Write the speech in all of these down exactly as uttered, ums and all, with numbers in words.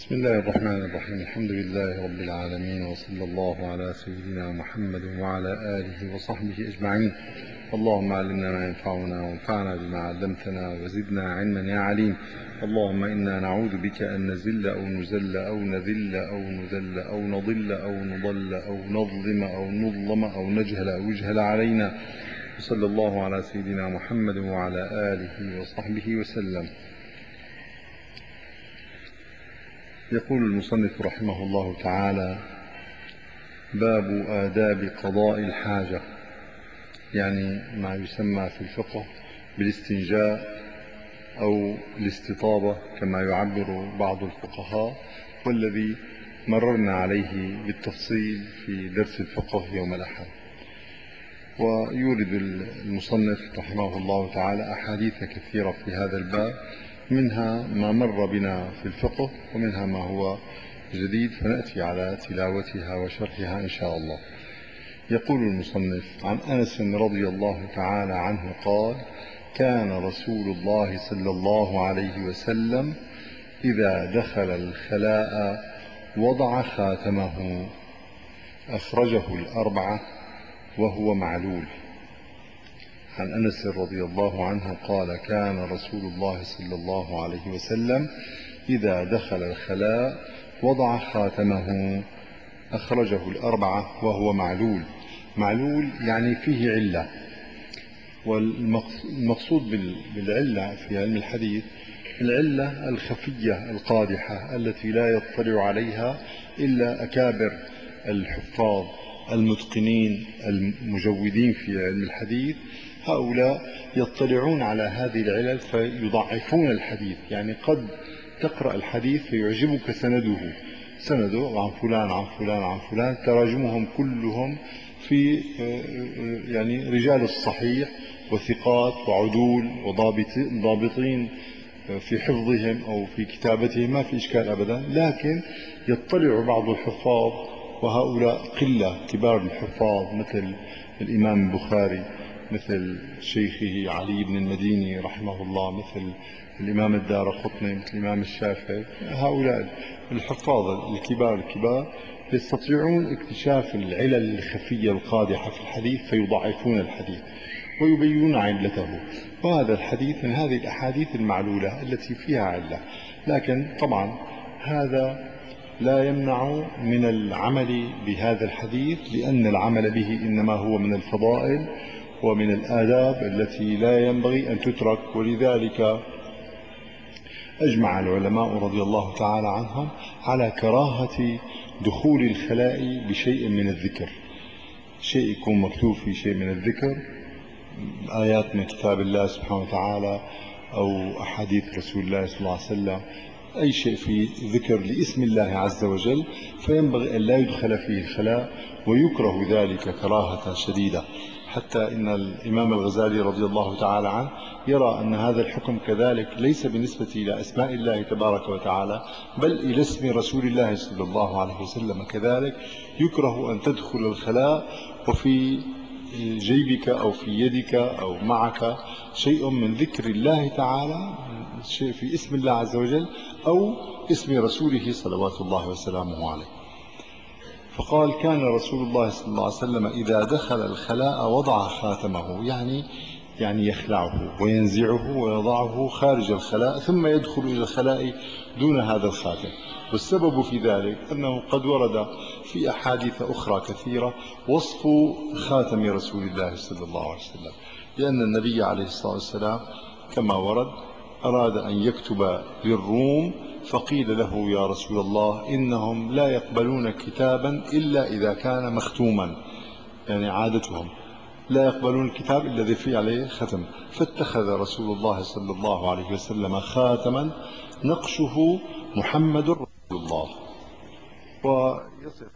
بسم الله الرحمن الرحيم. الحمد لله رب العالمين، وصلى الله على سيدنا محمد وعلى آله وصحبه أجمعين. اللهم علمنا ما ينفعنا وانفعنا بما علمتنا وزدنا علما يا عليم. اللهم إنا نعوذ بك أن نزل أو نزل أو نذل أو نذل أو نضل أو نضل أو نظلم أو نظلم أو نجهل أو يجهل علينا. وصلى الله على سيدنا محمد وعلى آله وصحبه وسلم. يقول المصنف رحمه الله تعالى: باب آداب قضاء الحاجة، يعني ما يسمى في الفقه بالاستنجاء أو الاستطابة كما يعبر بعض الفقهاء، والذي مررنا عليه بالتفصيل في درس الفقه يوم الأحد. ويورد المصنف رحمه الله تعالى أحاديث كثيرة في هذا الباب، منها ما مر بنا في الفقه ومنها ما هو جديد، فنأتي على تلاوتها وشرحها إن شاء الله. يقول المصنف: عن أنس رضي الله تعالى عنه قال: كان رسول الله صلى الله عليه وسلم إذا دخل الخلاء وضع خاتمه، أخرجه الأربعة وهو معلول. عن أنس رضي الله عنه قال: كان رسول الله صلى الله عليه وسلم إذا دخل الخلاء وضع خاتمه، أخرجه الأربعة وهو معلول. معلول يعني فيه علة، والمقصود بالعلة في علم الحديث العلة الخفية القادحة التي لا يطلع عليها إلا أكابر الحفاظ المتقنين المجودين في علم الحديث. هؤلاء يطلعون على هذه العلل فيضعفون الحديث، يعني قد تقرأ الحديث فيعجبك سنده سنده عن فلان عن فلان عن فلان، تراجمهم كلهم في يعني رجال الصحيح وثقات وعدول وضابطين في حفظهم أو في كتابتهم، ما في إشكال أبدا. لكن يطلع بعض الحفاظ، وهؤلاء قلة، كبار الحفاظ مثل الإمام البخاري، مثل شيخه علي بن المديني رحمه الله، مثل الإمام الدارقطني، مثل الإمام الشافعي. هؤلاء الحفاظ الكبار الكبار يستطيعون اكتشاف العلل الخفية القادحة في الحديث فيضعفون الحديث ويبينون علته. وهذا الحديث من هذه الأحاديث المعلولة التي فيها علة. لكن طبعا هذا لا يمنع من العمل بهذا الحديث، لأن العمل به إنما هو من الفضائل ومن الآداب التي لا ينبغي أن تترك. ولذلك أجمع العلماء رضي الله تعالى عنهم على كراهة دخول الخلاء بشيء من الذكر، شيء يكون مكتوب في شيء من الذكر، آيات من كتاب الله سبحانه وتعالى أو أحاديث رسول الله صلى الله عليه وسلم، أي شيء في ذكر لاسم الله عز وجل، فينبغي أن لا يدخل فيه الخلاء، ويكره ذلك كراهة شديدة. حتى إن الإمام الغزالي رضي الله تعالى عنه يرى أن هذا الحكم كذلك ليس بالنسبة إلى أسماء الله تبارك وتعالى، بل إلى اسم رسول الله صلى الله عليه وسلم كذلك. يكره أن تدخل الخلاء وفي جيبك أو في يدك أو معك شيء من ذكر الله تعالى، شيء في اسم الله عز وجل أو اسم رسوله صلوات الله وسلامه عليه. فقال: كان رسول الله صلى الله عليه وسلم إذا دخل الخلاء وضع خاتمه، يعني يعني يخلعه وينزعه ويضعه خارج الخلاء، ثم يدخل إلى الخلاء دون هذا الخاتم. والسبب في ذلك أنه قد ورد في أحاديث أخرى كثيرة وصف خاتم رسول الله صلى الله عليه وسلم، لأن النبي عليه الصلاة والسلام كما ورد أراد أن يكتب للروم، فقيل له: يا رسول الله، إنهم لا يقبلون كتابا إلا إذا كان مختوما، يعني عادتهم لا يقبلون الكتاب إلا إذا فيه عليه ختم. فاتخذ رسول الله صلى الله عليه وسلم خاتما نقشه محمد رسول الله، ويصف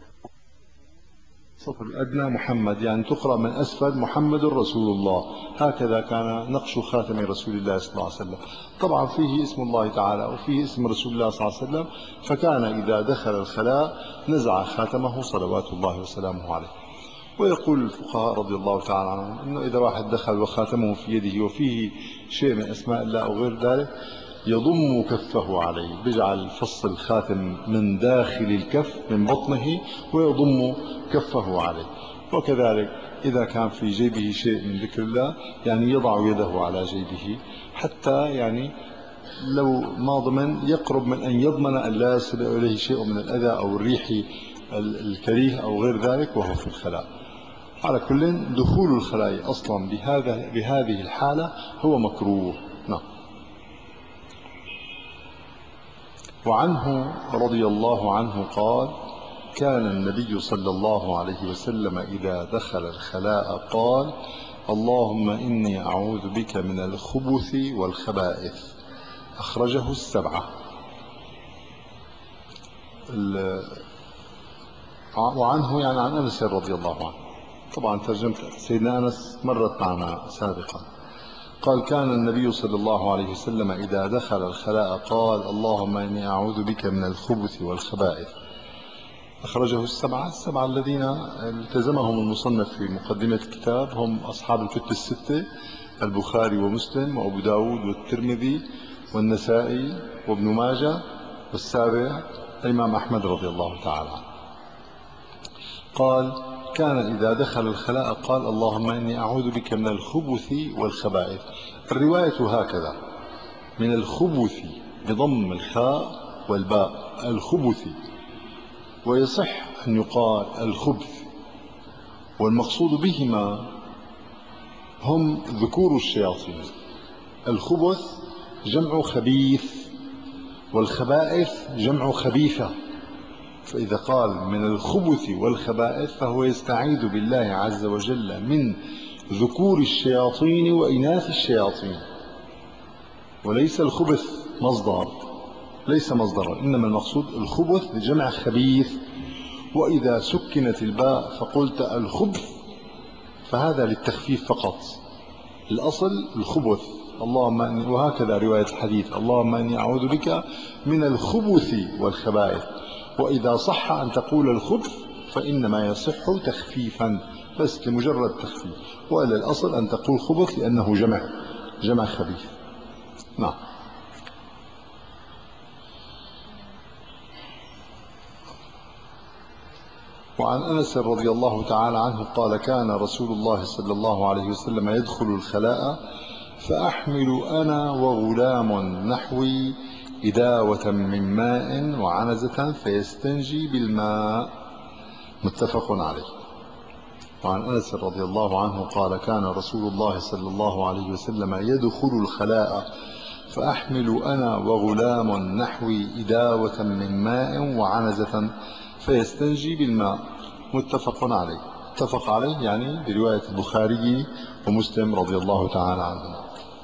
الصف الأدنى محمد، يعني تقرأ من أسفل محمد رسول الله. هكذا كان نقش خاتم رسول الله صلى الله عليه وسلم. طبعا فيه اسم الله تعالى وفيه اسم رسول الله صلى الله عليه وسلم، فكان إذا دخل الخلاء نزع خاتمه صلوات الله وسلامه عليه. ويقول الفقهاء رضي الله تعالى عنهم إنه إذا واحد دخل وخاتمه في يده وفيه شيء من أسماء الله أو غير ذلك، يضم كفه عليه، بيجعل فص الخاتم من داخل الكف من بطنه ويضم كفه عليه. وكذلك إذا كان في جيبه شيء من ذكر الله يعني يضع يده على جيبه، حتى يعني لو ما ضمن يقرب من أن يضمن أن لا يصل إليه شيء من الأذى أو الريح الكريه أو غير ذلك وهو في الخلاء. على كل دخول الخلاء أصلا بهذا بهذه الحالة هو مكروه. نعم. وعنه رضي الله عنه قال: كان النبي صلى الله عليه وسلم إذا دخل الخلاء قال: اللهم إني أعوذ بك من الخبث والخبائث. أخرجه السبعة. وعنه يعني عن أنس رضي الله عنه، طبعا ترجمة سيدنا أنس مرت معنا سابقا. قال: كان النبي صلى الله عليه وسلم إذا دخل الخلاء قال: اللهم إني أعوذ بك من الخبث والخبائث. أخرجه السبعة. السبعة الذين التزمهم المصنف في مقدمة الكتاب هم أصحاب الكتب الستة: البخاري ومسلم وأبو داود والترمذي والنسائي وابن ماجه، والسابع الإمام أحمد رضي الله تعالى عنه. قال: كان إذا دخل الخلاء قال: اللهم إني أعوذ بك من الخبث والخبائث. الرواية هكذا: من الخبث بضم الخاء والباء، الخبث. ويصح أن يقال الخبث، والمقصود بهما هم ذكور الشياطين. الخبث جمع خبيث، والخبائث جمع خبيثة. فإذا قال من الخبث والخبائث فهو يستعيذ بالله عز وجل من ذكور الشياطين وإناث الشياطين، وليس الخبث مصدر، ليس مصدرا، إنما المقصود الخبث بجمع خبيث. وإذا سكنت الباء فقلت الخبث فهذا للتخفيف فقط، الأصل الخبث. اللهم أني، وهكذا رواية الحديث: اللهم أني أعوذ بك من الخبث والخبائث. وإذا صح أن تقول الخبث فإنما يصح تخفيفا بس لمجرد تخفيف، وإلا الأصل أن تقول خبث لأنه جمع جمع خبيث. نعم. وعن أنس رضي الله تعالى عنه قال: كان رسول الله صلى الله عليه وسلم يدخل الخلاء فأحمل أنا وغلام نحوي إداوة من ماء وعنزة فيستنجي بالماء. متفق عليه. وعن أنس رضي الله عنه قال: كان رسول الله صلى الله عليه وسلم يدخل الخلاء فأحمل أنا وغلام نحوي إداوة من ماء وعنزة فيستنجي بالماء. متفق عليه. اتفق عليه يعني برواية البخاري ومسلم رضي الله تعالى عنهم.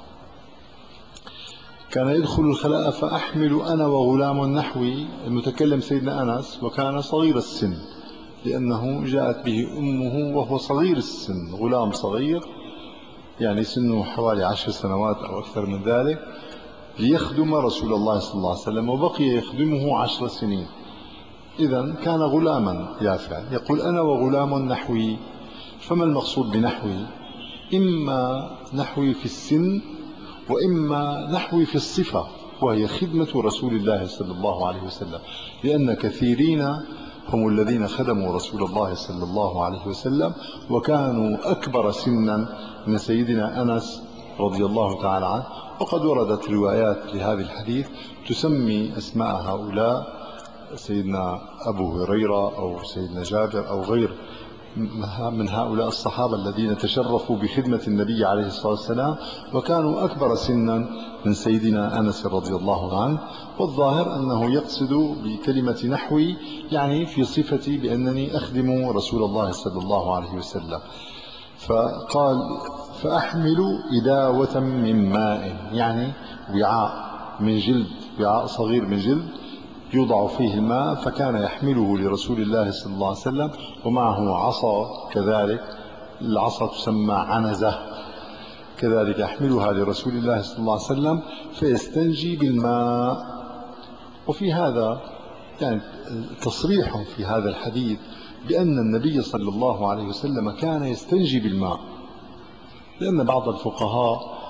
كان يدخل الخلاء فأحمل أنا وغلام نحوي، المتكلم سيدنا أنس، وكان صغير السن لأنه جاءت به أمه وهو صغير السن، غلام صغير يعني سنه حوالي عشر سنوات أو أكثر من ذلك، ليخدم رسول الله صلى الله عليه وسلم، وبقي يخدمه عشر سنين. إذن كان غلاما يافعا. يقول: أنا وغلام نحوي. فما المقصود بنحوي؟ إما نحوي في السن، وإما نحوي في الصفة، وهي خدمة رسول الله صلى الله عليه وسلم، لأن كثيرين هم الذين خدموا رسول الله صلى الله عليه وسلم وكانوا أكبر سنا من سيدنا أنس رضي الله تعالى عنه. وقد وردت روايات لهذا الحديث تسمي أسماء هؤلاء، سيدنا أبو هريرة أو سيدنا جابر أو غير من هؤلاء الصحابة الذين تشرفوا بخدمة النبي عليه الصلاة والسلام وكانوا أكبر سنا من سيدنا أنس رضي الله عنه. والظاهر أنه يقصد بكلمة نحوي يعني في صفتي بأنني أخدم رسول الله صلى الله عليه وسلم. فقال: فأحمل إداوة من ماء، يعني وعاء من جلد، وعاء صغير من جلد يوضع فيه الماء، فكان يحمله لرسول الله صلى الله عليه وسلم، ومعه عصا كذلك، العصا تسمى عنزة كذلك، يحملها لرسول الله صلى الله عليه وسلم فيستنجي بالماء. وفي هذا يعني تصريح في هذا الحديث بأن النبي صلى الله عليه وسلم كان يستنجي بالماء، لأن بعض الفقهاء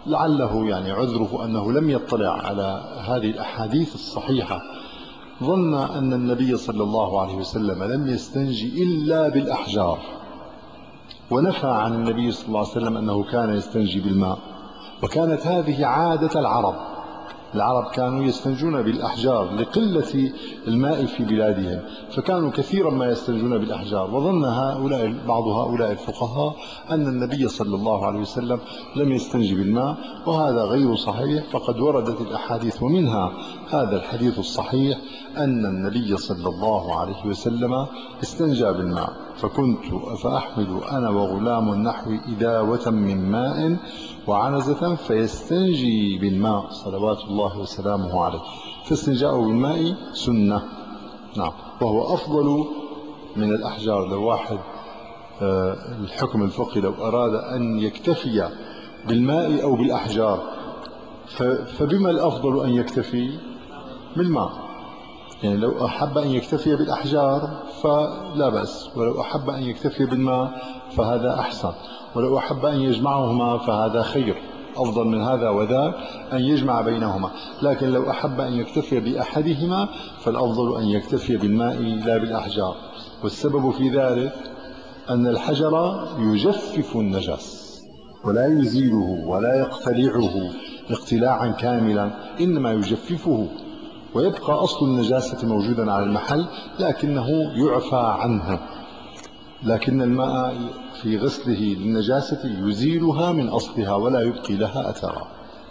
لعله يعني عذره أنه لم يطلع على هذه الأحاديث الصحيحة، ظن أن النبي صلى الله عليه وسلم لم يستنجي إلا بالأحجار، ونفى عن النبي صلى الله عليه وسلم أنه كان يستنجي بالماء. وكانت هذه عادة العرب، العرب كانوا يستنجون بالأحجار لقلة الماء في بلادهم، فكانوا كثيرا ما يستنجون بالأحجار. وظن هؤلاء بعض هؤلاء الفقهاء أن النبي صلى الله عليه وسلم لم يستنجي بالماء، وهذا غير صحيح. فقد وردت الأحاديث، ومنها هذا الحديث الصحيح أن النبي صلى الله عليه وسلم استنجى بالماء. فكنت فأحمل أنا وغلام نحو إداوة من ماء وعنزة فيستنجي بالماء صلوات الله وسلامه عليه. فاستنجاء بالماء سنة، نعم، وهو أفضل من الأحجار. لو واحد الحكم الفقهي لو أراد أن يكتفي بالماء أو بالأحجار، فبما الأفضل أن يكتفي بالماء؟ يعني لو أحب أن يكتفي بالأحجار فلا بأس، ولو أحب أن يكتفي بالماء فهذا أحسن، ولو أحب أن يجمعهما فهذا خير، أفضل من هذا وذاك أن يجمع بينهما. لكن لو أحب أن يكتفي بأحدهما فالأفضل أن يكتفي بالماء لا بالأحجار. والسبب في ذلك أن الحجر يجفف النجس ولا يزيله ولا يقتلعه اقتلاعا كاملا، إنما يجففه ويبقى أصل النجاسة موجودا على المحل لكنه يعفى عنه. لكن الماء في غسله للنجاسة يزيلها من أصلها ولا يبقي لها أثرا.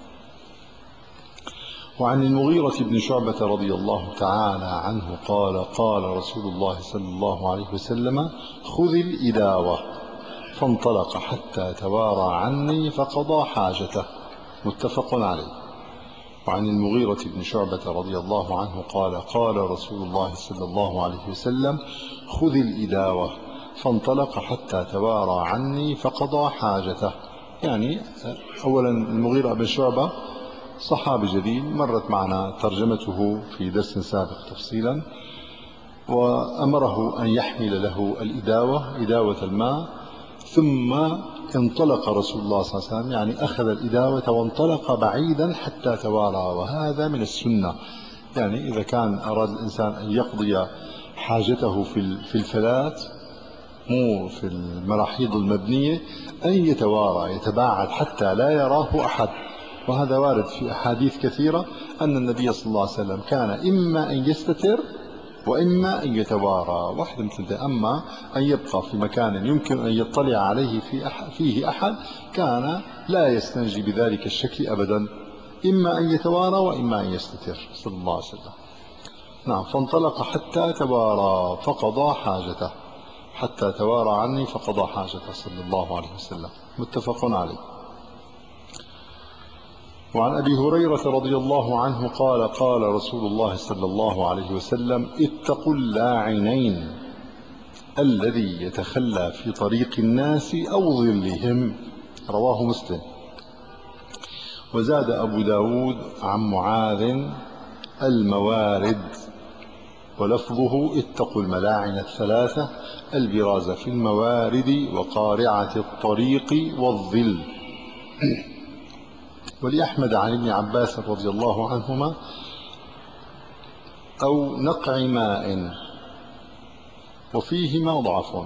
وعن المغيرة بن شعبة رضي الله تعالى عنه قال قال رسول الله صلى الله عليه وسلم: خذ الإداوة. فانطلق حتى توارى عني فقضى حاجته. متفق عليه. وعن المغيرة بن شعبة رضي الله عنه قال قال رسول الله صلى الله عليه وسلم: خذ الإداوة. فانطلق حتى توارى عني فقضى حاجته. يعني أولا المغيرة بن شعبة صحابي جليل، مرت معنا ترجمته في درس سابق تفصيلا، وأمره أن يحمل له الإداوة، إداوة الماء، ثم انطلق رسول الله صلى الله عليه وسلم، يعني أخذ الإداوة وانطلق بعيدا حتى توارى. وهذا من السنة، يعني إذا كان أراد الإنسان أن يقضي حاجته في الفلات مو في المراحيض المبنية أن يتوارى يتباعد حتى لا يراه أحد. وهذا وارد في أحاديث كثيرة أن النبي صلى الله عليه وسلم كان إما أن يستتر وإما أن يتوارى، واحدة مثل. أما أن يبقى في مكان يمكن أن يطلع عليه في أحد فيه أحد كان لا يستنجي بذلك الشكل أبدا، إما أن يتوارى وإما أن يستتر صلى الله عليه وسلم. نعم. فانطلق حتى توارى فقضى حاجته، حتى توارى عني فقضى حاجته صلى الله عليه وسلم. متفق عليه. وعن أبي هريرة رضي الله عنه قال قال رسول الله صلى الله عليه وسلم: اتقوا اللاعنين، الذي يتخلى في طريق الناس أو ظلهم. رواه مسلم. وزاد أبو داود عن معاذ: الموارد. ولفظه: اتقوا الملاعن الثلاثة، البراز في الموارد وقارعة الطريق والظل. ولأحمد عن ابن عباس رضي الله عنهما: أو نقع ماء، وفيهما ضعف.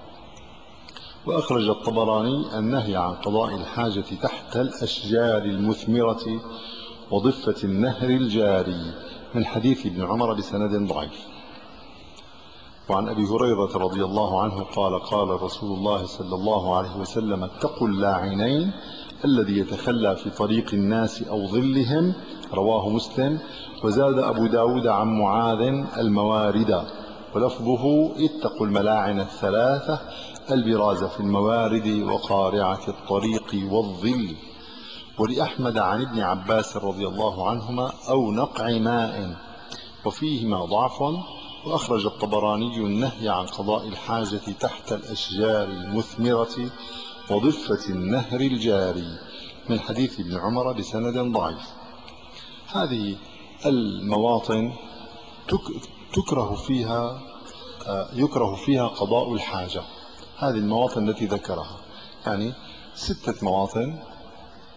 وأخرج الطبراني النهي عن قضاء الحاجة تحت الأشجار المثمرة وضفة النهر الجاري، من حديث ابن عمر بسند ضعيف. وعن أبي هريرة رضي الله عنه قال قال رسول الله صلى الله عليه وسلم: اتقوا اللاعنين، الذي يتخلى في طريق الناس أو ظلهم. رواه مسلم. وزاد أبو داود عن معاذ: الموارد. ولفظه: اتقوا الملاعن الثلاثة، البراز في الموارد وقارعة الطريق والظل. ولأحمد عن ابن عباس رضي الله عنهما: أو نقع ماء، وفيهما ضعف. وأخرج الطبراني النهي عن قضاء الحاجة تحت الأشجار المثمرة وضفة النهر الجاري، من حديث ابن عمر بسند ضعيف. هذه المواطن تكره فيها يكره فيها قضاء الحاجة. هذه المواطن التي ذكرها يعني ستة مواطن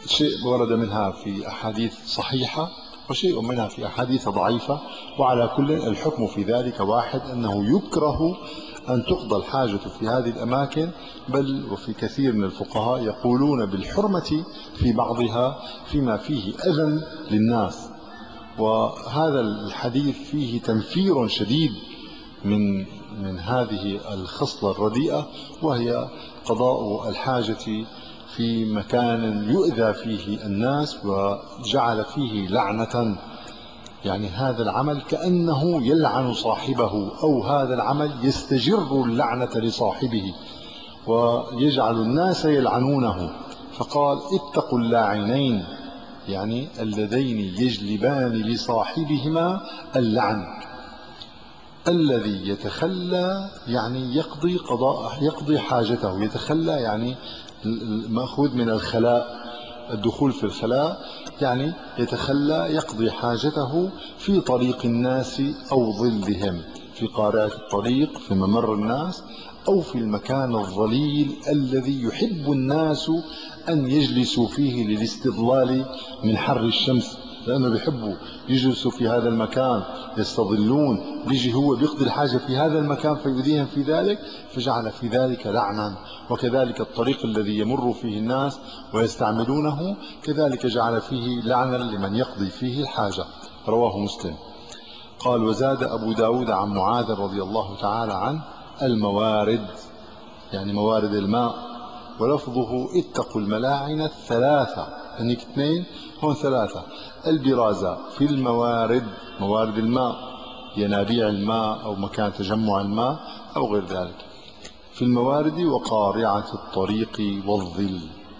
شيء ورد منها في أحاديث صحيحة وشيء منها في أحاديث ضعيفة، وعلى كل الحكم في ذلك واحد، أنه يكره أن تقضى الحاجة في هذه الأماكن، بل وفي كثير من الفقهاء يقولون بالحرمة في بعضها فيما فيه أذى للناس. وهذا الحديث فيه تنفير شديد من من هذه الخصلة الرديئة، وهي قضاء الحاجة في مكان يؤذى فيه الناس وجعل فيه لعنة. يعني هذا العمل كأنه يلعن صاحبه، أو هذا العمل يستجر اللعنة لصاحبه ويجعل الناس يلعنونه. فقال اتقوا اللاعنين، يعني اللذين يجلبان لصاحبهما اللعن. الذي يتخلى يعني يقضي قضاء يقضي حاجته، يتخلى يعني مأخوذ من الخلاء، الدخول في الخلاء، يعني يتخلى يقضي حاجته في طريق الناس أو ظلهم، في قارعة الطريق، في ممر الناس، أو في المكان الظليل الذي يحب الناس أن يجلسوا فيه للاستظلال من حر الشمس، لأنه بيحبوا يجلسوا في هذا المكان يستظلون. بيجي هو بيقضي الحاجة في هذا المكان فيؤذيهم في ذلك، فجعل في ذلك لعنا. وكذلك الطريق الذي يمر فيه الناس ويستعملونه كذلك جعل فيه لعنا لمن يقضي فيه الحاجة. رواه مسلم. قال وزاد أبو داود عن معاذ رضي الله تعالى عنه الموارد، يعني موارد الماء، ولفظه اتقوا الملاعن الثلاثة، هنيك اثنين هون ثلاثة. البرازة في الموارد، موارد الماء، ينابيع الماء أو مكان تجمع الماء أو غير ذلك، في الموارد وقارعة الطريق والظل.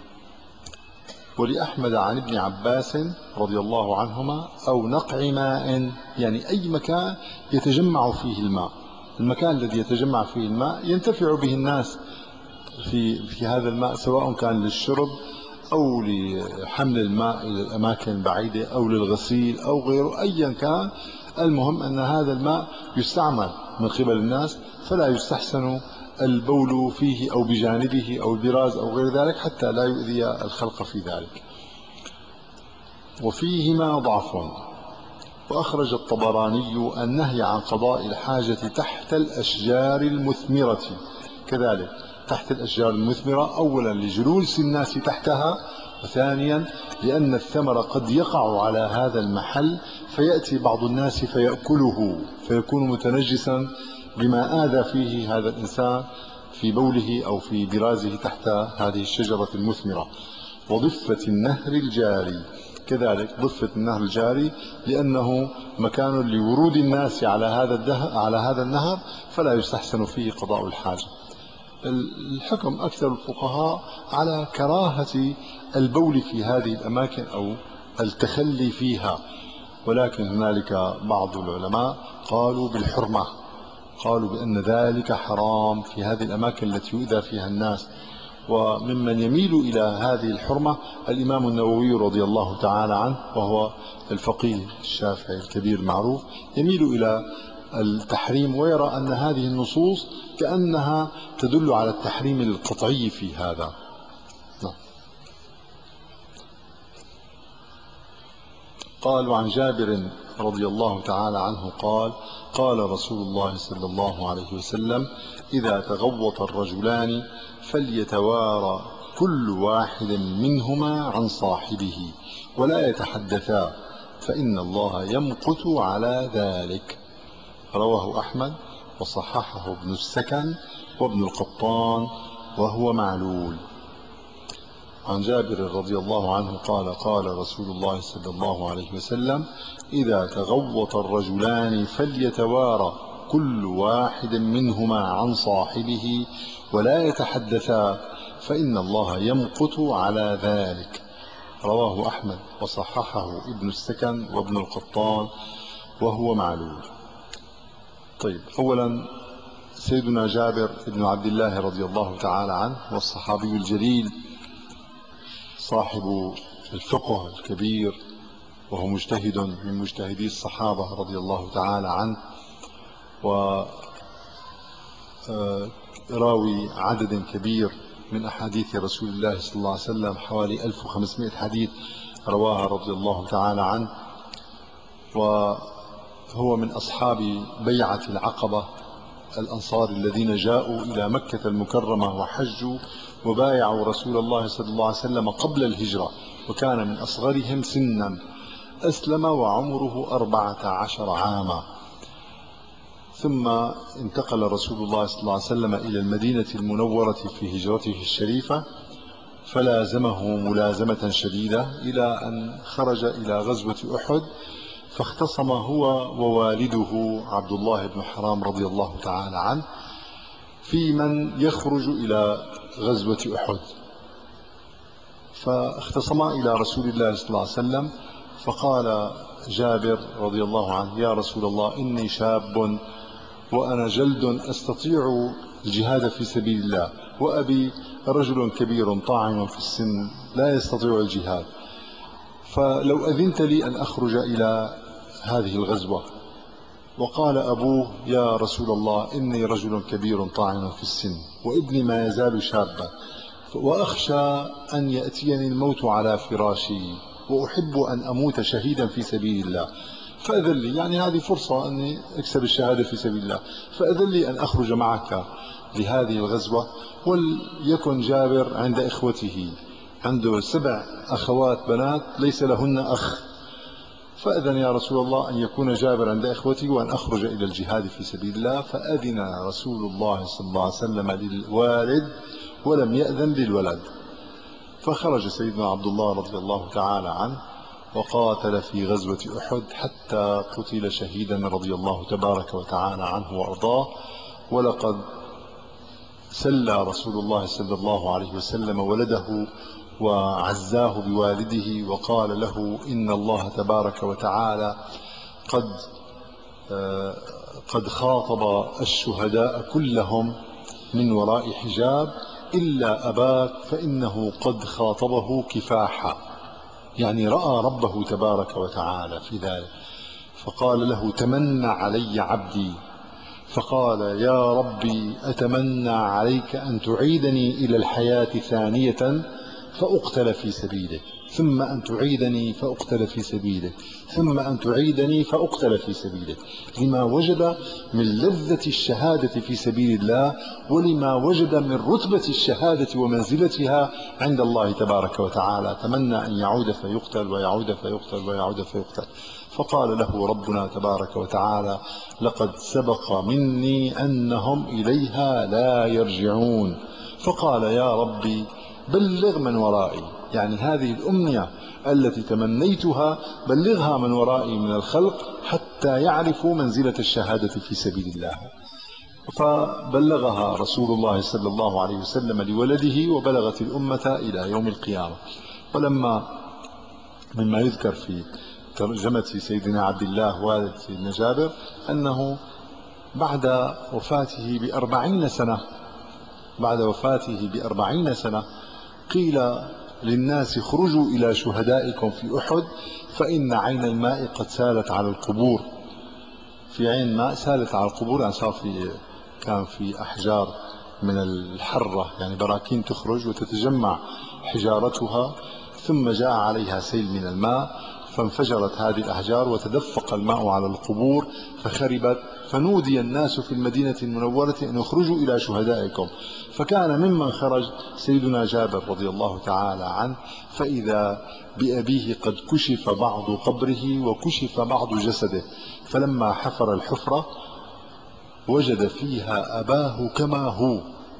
ولأحمد عن ابن عباس رضي الله عنهما أو نقع ماء، يعني أي مكان يتجمع فيه الماء، المكان الذي يتجمع فيه الماء ينتفع به الناس في في هذا الماء، سواء كان للشرب أو لحمل الماء إلى الأماكن البعيدة أو للغسيل أو غيره، أيا كان. المهم أن هذا الماء يستعمل من قبل الناس، فلا يستحسن البول فيه أو بجانبه أو البراز أو غير ذلك حتى لا يؤذي الخلق في ذلك. وفيهما ضعف. وأخرج الطبراني النهي عن قضاء الحاجة تحت الأشجار المثمرة، كذلك تحت الأشجار المثمرة، أولا لجلوس الناس تحتها، وثانيا لأن الثمر قد يقع على هذا المحل فيأتي بعض الناس فيأكله فيكون متنجسا بما آذى فيه هذا الإنسان في بوله أو في برازه تحت هذه الشجرة المثمرة. وضفة النهر الجاري، كذلك ضفة النهر الجاري لأنه مكان لورود الناس على هذا على هذا النهر، فلا يستحسن فيه قضاء الحاجة. الحكم أكثر الفقهاء على كراهة البول في هذه الأماكن أو التخلي فيها، ولكن هنالك بعض العلماء قالوا بالحرمة، قالوا بأن ذلك حرام في هذه الأماكن التي يؤذى فيها الناس. وممن يميل إلى هذه الحرمة الإمام النووي رضي الله تعالى عنه، وهو الفقيه الشافعي الكبير المعروف، يميل إلى التحريم ويرى أن هذه النصوص كأنها تدل على التحريم القطعي في هذا. قال وعن جابر رضي الله تعالى عنه قال قال رسول الله صلى الله عليه وسلم إذا تغوط الرجلان فليتوارى كل واحد منهما عن صاحبه ولا يتحدثا فإن الله يمقت على ذلك. رواه أحمد وصححه ابن السكن وابن القطان وهو معلول. عن جابر رضي الله عنه قال قال رسول الله صلى الله عليه وسلم إذا تغوط الرجلان فليتوارى كل واحد منهما عن صاحبه ولا يتحدثا فإن الله يمقت على ذلك. رواه أحمد وصححه ابن السكن وابن القطان وهو معلول. طيب، أولا سيدنا جابر بن عبد الله رضي الله تعالى عنه والصحابي الجليل صاحب الفقه الكبير، وهو مجتهد من مجتهدي الصحابة رضي الله تعالى عنه، وراوي عدد كبير من أحاديث رسول الله صلى الله عليه وسلم، حوالي ألف وخمسمائة حديث رواها رضي الله تعالى عنه، وهو من أصحاب بيعة العقبة الأنصار الذين جاءوا إلى مكة المكرمة وحجوا وبايعوا رسول الله صلى الله عليه وسلم قبل الهجرة، وكان من أصغرهم سنا، أسلم وعمره أربعة عشر عاما. ثم انتقل رسول الله صلى الله عليه وسلم إلى المدينة المنورة في هجرته الشريفة، فلازمه ملازمة شديدة إلى أن خرج إلى غزوة أحد، فاختصم هو ووالده عبد الله بن حرام رضي الله تعالى عنه في من يخرج إلى غزوة أحد. فاختصما إلى رسول الله صلى الله عليه وسلم، فقال جابر رضي الله عنه: يا رسول الله، إني شاب وأنا جلد أستطيع الجهاد في سبيل الله، وأبي رجل كبير طاعن في السن لا يستطيع الجهاد، فلو أذنت لي أن أخرج إلى هذه الغزوة. وقال أبوه: يا رسول الله، إني رجل كبير طاعن في السن وابني ما يزال شابا، وأخشى أن يأتيني الموت على فراشي، وأحب أن أموت شهيدا في سبيل الله، فأذن لي، يعني هذه فرصة أني أكسب الشهادة في سبيل الله، فأذن لي أن أخرج معك لهذه الغزوة. وليكن جابر عند إخوته، عنده سبع أخوات بنات ليس لهن أخ، فأذن يا رسول الله أن يكون جابر عند إخوتي وأن أخرج إلى الجهاد في سبيل الله. فأذن رسول الله صلى الله عليه وسلم للوالد ولم يأذن للولد، فخرج سيدنا عبد الله رضي الله تعالى عنه وقاتل في غزوة أحد حتى قتل شهيدا رضي الله تبارك وتعالى عنه وأرضاه. ولقد سلى رسول الله صلى الله عليه وسلم ولده وعزاه بوالده، وقال له: إن الله تبارك وتعالى قد قد خاطب الشهداء كلهم من وراء حجاب إلا أباك، فإنه قد خاطبه كفاحا، يعني رأى ربه تبارك وتعالى في ذلك. فقال له: تمنى علي عبدي، فقال: يا ربي، أتمنى عليك أن تعيدني إلى الحياة ثانية فأقتل في سبيلك، ثم أن تعيدني فأقتل في سبيلك، ثم أن تعيدني فأقتل في سبيلك، لما وجد من لذة الشهادة في سبيل الله، ولما وجد من رتبة الشهادة ومنزلتها عند الله تبارك وتعالى. تمنى أن يعود فيقتل ويعود فيقتل ويعود فيقتل. فقال له ربنا تبارك وتعالى: لقد سبق مني أنهم إليها لا يرجعون. فقال: يا ربي، بلغ من ورائي، يعني هذه الأمنية التي تمنيتها بلغها من ورائي من الخلق حتى يعرفوا منزلة الشهادة في سبيل الله. فبلغها رسول الله صلى الله عليه وسلم لولده، وبلغت الأمة إلى يوم القيامة. ولما مما يذكر في ترجمة سيدنا عبد الله والد سيدنا جابر أنه بعد وفاته بأربعين سنة بعد وفاته بأربعين سنة قيل للناس: خرجوا إلى شهدائكم في أحد، فإن عين الماء قد سالت على القبور. في عين ماء سالت على القبور، يعني صار في كان في أحجار من الحرة، يعني براكين تخرج وتتجمع حجارتها، ثم جاء عليها سيل من الماء فانفجرت هذه الأحجار وتدفق الماء على القبور فخربت. فنودي الناس في المدينة المنورة أن يخرجوا إلى شهدائكم، فكان ممن خرج سيدنا جابر رضي الله تعالى عنه، فإذا بأبيه قد كشف بعض قبره وكشف بعض جسده، فلما حفر الحفرة وجد فيها أباه كما هو،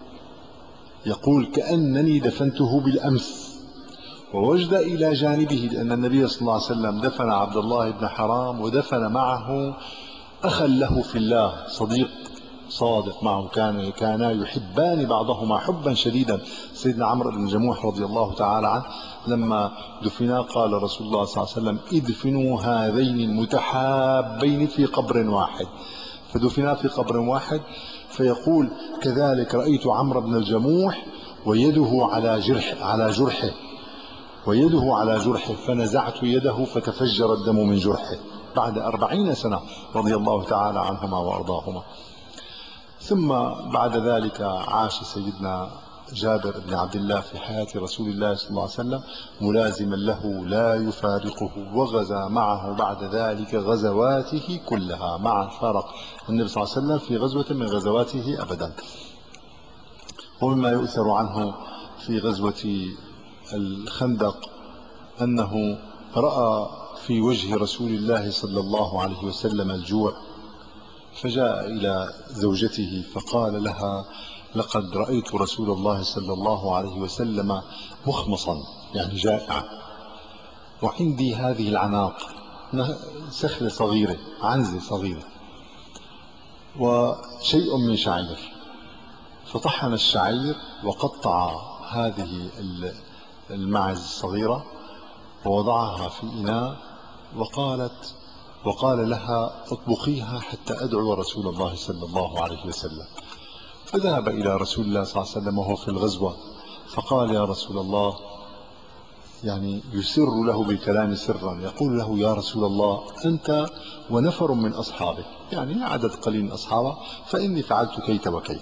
يقول: كأنني دفنته بالأمس. ووجد إلى جانبه، لأن النبي صلى الله عليه وسلم دفن عبد الله بن حرام ودفن معه أخا له في الله، صديق صادق معه، كان كانا يحبان بعضهما حبا شديدا. سيدنا عمرو بن جموح رضي الله تعالى عنه لما دفنا قال رسول الله صلى الله عليه وسلم: ادفنوا هذين المتحابين في قبر واحد. فدفنا في قبر واحد. فيقول: كذلك رأيت عمرو بن الجموح ويده على جرح على جرحه ويده على جرحه فنزعت يده فتفجر الدم من جرحه، بعد أربعين سنة رضي الله تعالى عنهما وأرضاهما. ثم بعد ذلك عاش سيدنا جابر بن عبد الله في حياة رسول الله صلى الله عليه وسلم ملازما له لا يفارقه، وغزا معه بعد ذلك غزواته كلها، مع فارق النبي صلى الله عليه وسلم في غزوة من غزواته أبدا. ومما يؤثر عنه في غزوة الخندق أنه رأى في وجه رسول الله صلى الله عليه وسلم الجوع، فجاء إلى زوجته فقال لها: لقد رأيت رسول الله صلى الله عليه وسلم مخمصا، يعني جائعا، وعندي هذه العناق، سخلة صغيرة، عنزة صغيرة، وشيء من شعير. فطحن الشعير وقطع هذه المعز الصغيرة ووضعها في إناء، وقالت وقال لها: اطبخيها حتى أدعو رسول الله صلى الله عليه وسلم. فذهب إلى رسول الله صلى الله عليه وسلم وهو في الغزوة، فقال: يا رسول الله، يعني يسر له بالكلام سرا، يقول له: يا رسول الله، أنت ونفر من أصحابك، يعني عدد قليل من أصحابه، فإني فعلت كيت وكيت.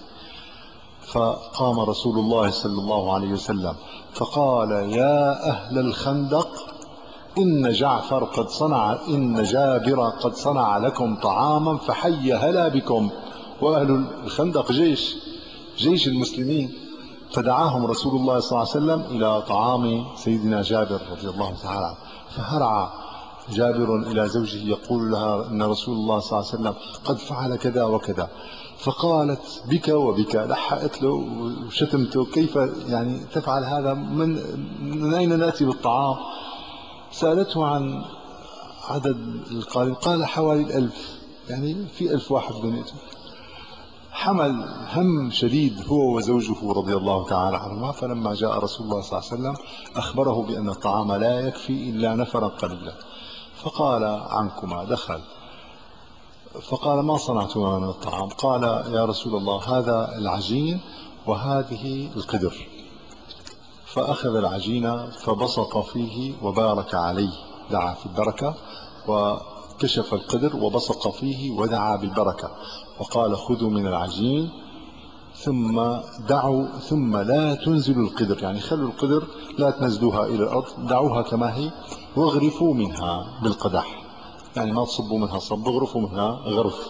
فقام رسول الله صلى الله عليه وسلم فقال: يا أهل الخندق، إن جعفر قد صنع إن جابر قد صنع لكم طعاما، فحي هلا بكم. وأهل الخندق جيش جيش المسلمين. فدعاهم رسول الله صلى الله عليه وسلم إلى طعام سيدنا جابر رضي الله تعالى عنه. فهرع جابر إلى زوجه يقول لها إن رسول الله صلى الله عليه وسلم قد فعل كذا وكذا. فقالت: بك وبك، لحقت له وشتمته: كيف يعني تفعل هذا؟ من, من أين نأتي بالطعام؟ سألته عن عدد القائمين، قال: حوالي الألف، يعني في ألف واحد بنيته. حمل هم شديد هو وزوجه رضي الله تعالى عنهما. فلما جاء رسول الله صلى الله عليه وسلم أخبره بأن الطعام لا يكفي إلا نفرا قليلا. فقال: عنكما. دخل فقال: ما صنعتما من الطعام؟ قال: يا رسول الله، هذا العجين وهذه القدر. فأخذ العجين فبصق فيه وبارك عليه، دعا في البركة، وكشف القدر وبصق فيه ودعا بالبركة، وقال: خذوا من العجين ثم دعوا ثم لا تنزلوا القدر، يعني خلوا القدر لا تنزلوها إلى الأرض، دعوها كما هي، واغرفوا منها بالقدح، يعني ما تصبوا منها صب، اغرفوا منها غرف.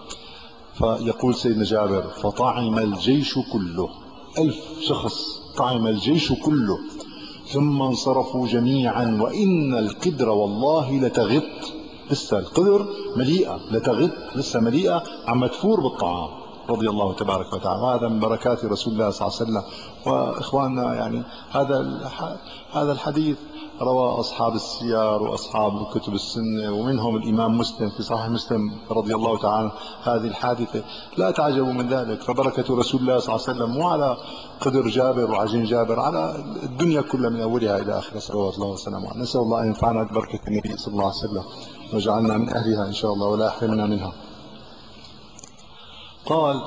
فيقول سيدنا جابر: فطعم الجيش كله، ألف شخص طعم الجيش كله، ثم انصرفوا جميعا، وإن القدر والله لتغط، لسه القدر مليئة، لتغط لسه مليئة، عم تفور بالطعام، رضي الله تبارك وتعالى. هذا من بركات رسول الله صلى الله عليه وسلم. وإخواننا، يعني هذا هذا الحديث روى أصحاب السيار وأصحاب كتب السنة، ومنهم الإمام مسلم في صحيح مسلم رضي الله تعالى هذه الحادثة. لا تعجبوا من ذلك، فبركة رسول الله صلى الله عليه وسلم مو على قدر جابر وعجين جابر، على الدنيا كلها من أولها إلى آخرها، صلوات الله وسلامه عليه. نسأل الله أن ينفعنا ببركة النبي صلى الله عليه وسلم وجعلنا من أهلها إن شاء الله، ولا يحرمنا منها. قال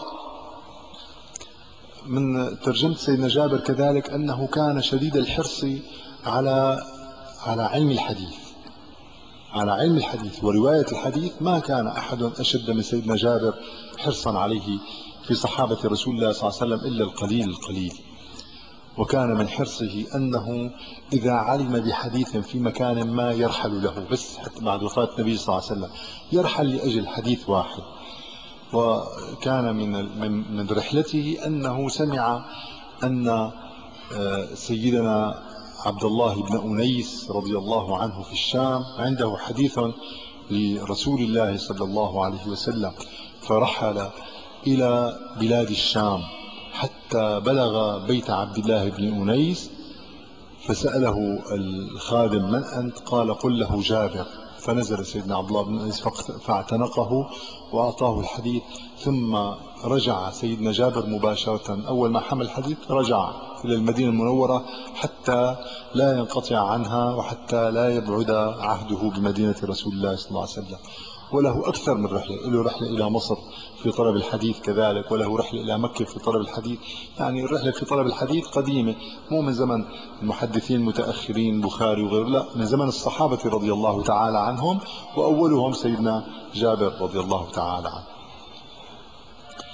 من ترجمة سيدنا جابر كذلك أنه كان شديد الحرص على على علم الحديث، على علم الحديث ورواية الحديث. ما كان أحد أشد من سيدنا جابر حرصا عليه في صحابة رسول الله صلى الله عليه وسلم إلا القليل القليل. وكان من حرصه أنه إذا علم بحديث في مكان ما يرحل له، بس حتى بعد وفاة النبي صلى الله عليه وسلم يرحل لأجل حديث واحد. وكان من من رحلته أنه سمع أن سيدنا عبد الله بن أنيس رضي الله عنه في الشام عنده حديث لرسول الله صلى الله عليه وسلم، فرحل إلى بلاد الشام حتى بلغ بيت عبد الله بن أنيس، فسأله الخادم: من أنت؟ قال: قل له جابر. فنزل سيدنا عبد الله بن أنيس فاعتنقه وأعطاه الحديث. ثم رجع سيدنا جابر مباشرة، أول ما حمل الحديث رجع إلى المدينة المنورة حتى لا ينقطع عنها وحتى لا يبعد عهده بمدينة رسول الله صلى الله عليه وسلم. وله أكثر من رحلة، له رحلة إلى مصر في طلب الحديث كذلك، وله رحلة إلى مكة في طلب الحديث. يعني الرحلة في طلب الحديث قديمة، مو من زمن المحدثين المتأخرين البخاري وغيره، لا، من زمن الصحابة رضي الله تعالى عنهم، وأولهم سيدنا جابر رضي الله تعالى عنه.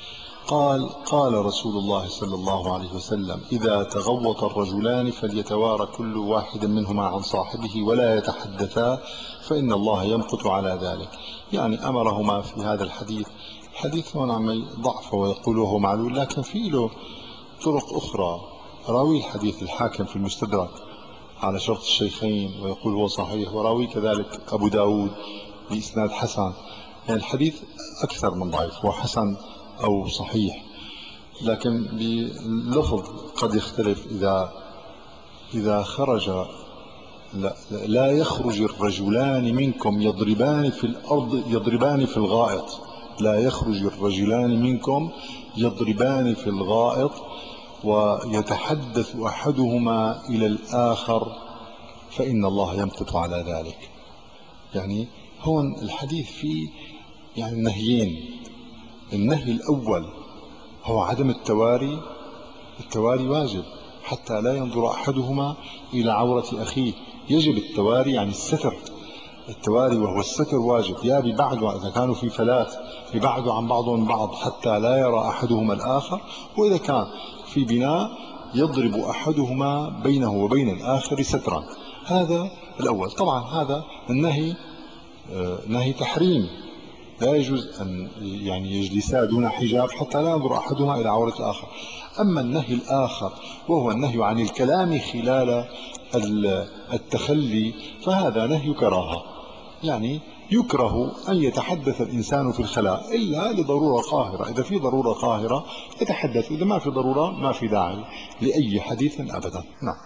قال قال رسول الله صلى الله عليه وسلم: إذا تغوط الرجلان فليتوارى كل واحد منهما عن صاحبه ولا يتحدثا فإن الله يمقت على ذلك. يعني أمرهما في هذا الحديث. حديث عن ضعف ويقول وهو معلول، لكن في له طرق أخرى. راوي الحديث الحاكم في المستدرك على شرط الشيخين ويقول هو صحيح، وراوي كذلك أبو داود بإسناد حسن. يعني الحديث أكثر من ضعيف، هو حسن أو صحيح، لكن باللفظ قد يختلف. إذا إذا خرج لا, لا يخرج الرجلان منكم يضربان في الأرض يضربان في الغائط لا يخرج الرجلان منكم يضربان في الغائط ويتحدث أحدهما إلى الآخر فإن الله يمقت على ذلك. يعني هون الحديث فيه يعني نهيين. النهي الأول هو عدم التواري. التواري واجب حتى لا ينظر أحدهما إلى عورة أخيه. يجب التواري يعني الستر. التواري وهو الستر واجب، يا ببعده إذا كانوا في فلات ببعده عن بعضهم بعض حتى لا يرى أحدهما الآخر، وإذا كان في بناء يضرب أحدهما بينه وبين الآخر سترا. هذا الأول. طبعا هذا النهي نهي تحريم، لا يجوز أن يعني يجلسا دون حجاب حتى لا ينظر أحدهما إلى عورة الآخر. أما النهي الآخر وهو النهي عن الكلام خلال التخلي فهذا نهي كراهة. يعني يكره أن يتحدث الإنسان في الخلاء إلا لضرورة قاهرة. إذا في ضرورة قاهرة يتحدث، إذا ما في ضرورة ما في داعي لأي حديث أبدا. نعم.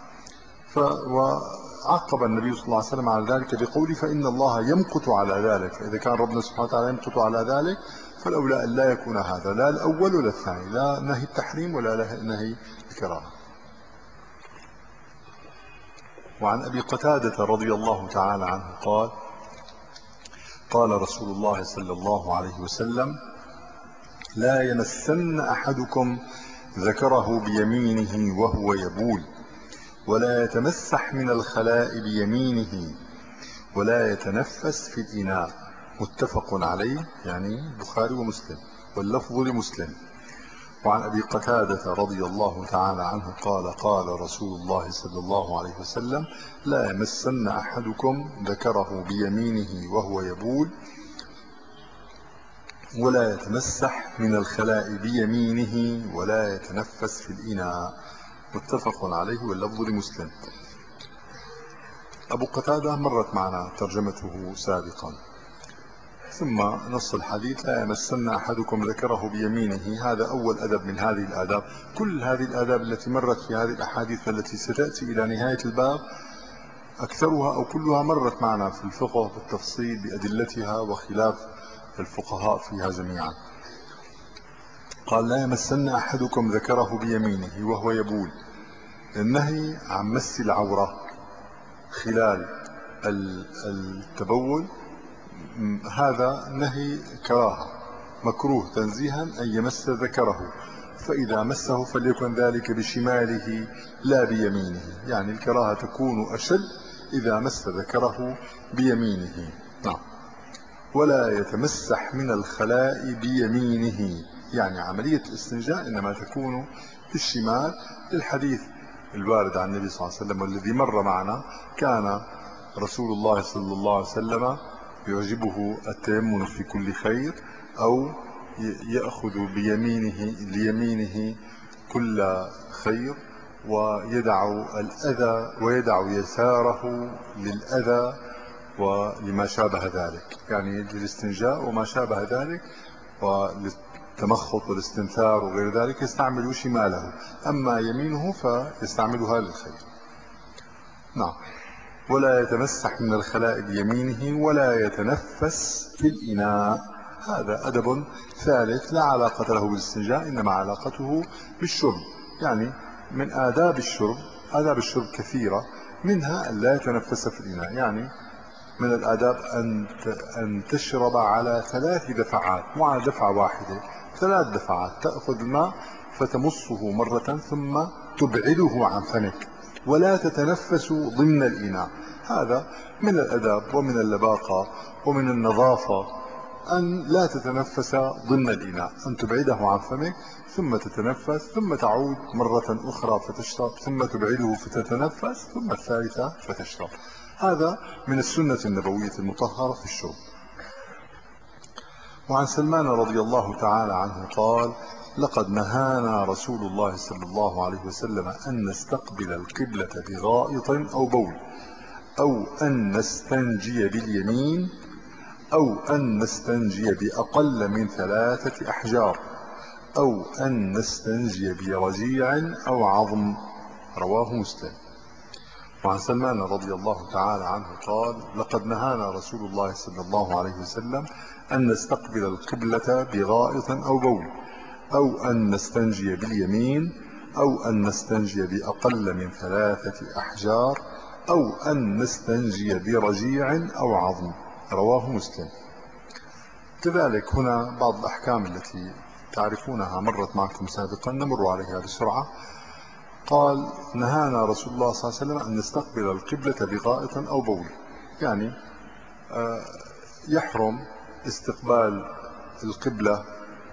وعقب النبي صلى الله عليه وسلم على ذلك بقوله: فإن الله يمقت على ذلك. فإذا كان ربنا سبحانه وتعالى يمقت على ذلك فالأولى أن لا يكون هذا، لا الأول ولا الثاني، لا نهي التحريم ولا نهي الكراهة. وعن أبي قتادة رضي الله تعالى عنه قال: قال رسول الله صلى الله عليه وسلم: لا يمسن أحدكم ذكره بيمينه وهو يبول، ولا يتمسح من الخلاء بيمينه، ولا يتنفس في الإناء. متفق عليه، يعني البخاري ومسلم، واللفظ لمسلم. وعن أبي قتادة رضي الله تعالى عنه قال: قال رسول الله صلى الله عليه وسلم: لا يمسن أحدكم ذكره بيمينه وهو يبول، ولا يتمسح من الخلاء بيمينه، ولا يتنفس في الإناء. متفق عليه، واللفظ لمسلم. أبو قتادة مرت معنا ترجمته سابقا. ثم نص الحديث: لا يمسن أحدكم ذكره بيمينه. هذا أول أدب من هذه الآداب. كل هذه الآداب التي مرت في هذه الأحاديث التي ستأتي إلى نهاية الباب أكثرها أو كلها مرت معنا في الفقه بالتفصيل بأدلتها وخلاف الفقهاء فيها جميعا. قال: لا يمسن أحدكم ذكره بيمينه وهو يبول. النهي عن مس العورة خلال التبول هذا نهي كراهة، مكروه تنزيها أن يمس ذكره، فإذا مسه فليكن ذلك بشماله لا بيمينه. يعني الكراهة تكون أشد إذا مس ذكره بيمينه. نعم. ولا يتمسح من الخلاء بيمينه، يعني عملية الاستنجاء إنما تكون بالشمال، للحديث الوارد عن النبي صلى الله عليه وسلم والذي مر معنا: كان رسول الله صلى الله عليه وسلم يعجبه التيمم في كل خير، أو يأخذ بيمينه ليمينه كل خير، ويدع الأذى ويدع يساره للأذى ولما شابه ذلك، يعني للاستنجاء وما شابه ذلك، وللتمخط والاستنثار وغير ذلك يستعمل شماله، أما يمينه فيستعملها للخير. نعم. ولا يتمسح من الخلاء بيمينه، ولا يتنفس في الإناء. هذا أدب ثالث لا علاقة له بالاستنجاء، إنما علاقته بالشرب. يعني من آداب الشرب، آداب الشرب كثيرة، منها أن لا يتنفس في الإناء. يعني من الآداب أن أن تشرب على ثلاث دفعات، مو على دفعة واحدة، ثلاث دفعات. تأخذ الماء فتمصه مرة ثم تبعده عن فمك، ولا تتنفس ضمن الإناء. هذا من الأداب ومن اللباقة ومن النظافة أن لا تتنفس ضمن الإناء، أن تبعده عن فمك ثم تتنفس، ثم تعود مرة أخرى فتشرب، ثم تبعده فتتنفس، ثم الثالثة فتشرب. هذا من السنة النبوية المطهرة في الشرب. وعن سلمان رضي الله تعالى عنه قال: لقد نهانا رسول الله صلى الله عليه وسلم أن نستقبل القبلة بغائط أو بول، أو أن نستنجي باليمين، أو أن نستنجي بأقل من ثلاثة أحجار، أو أن نستنجي برجيع أو عظم. رواه مسلم. وعن سلمان رضي الله تعالى عنه قال: لقد نهانا رسول الله صلى الله عليه وسلم أن نستقبل القبلة بغائط أو بول، أو أن نستنجي باليمين، أو أن نستنجي بأقل من ثلاثة أحجار، أو أن نستنجي برجيع أو عظم. رواه مسلم. كذلك هنا بعض الأحكام التي تعرفونها مرت معكم سابقا نمر عليها بسرعة. قال: نهانا رسول الله صلى الله عليه وسلم أن نستقبل القبلة بغائط أو بول، يعني يحرم استقبال القبلة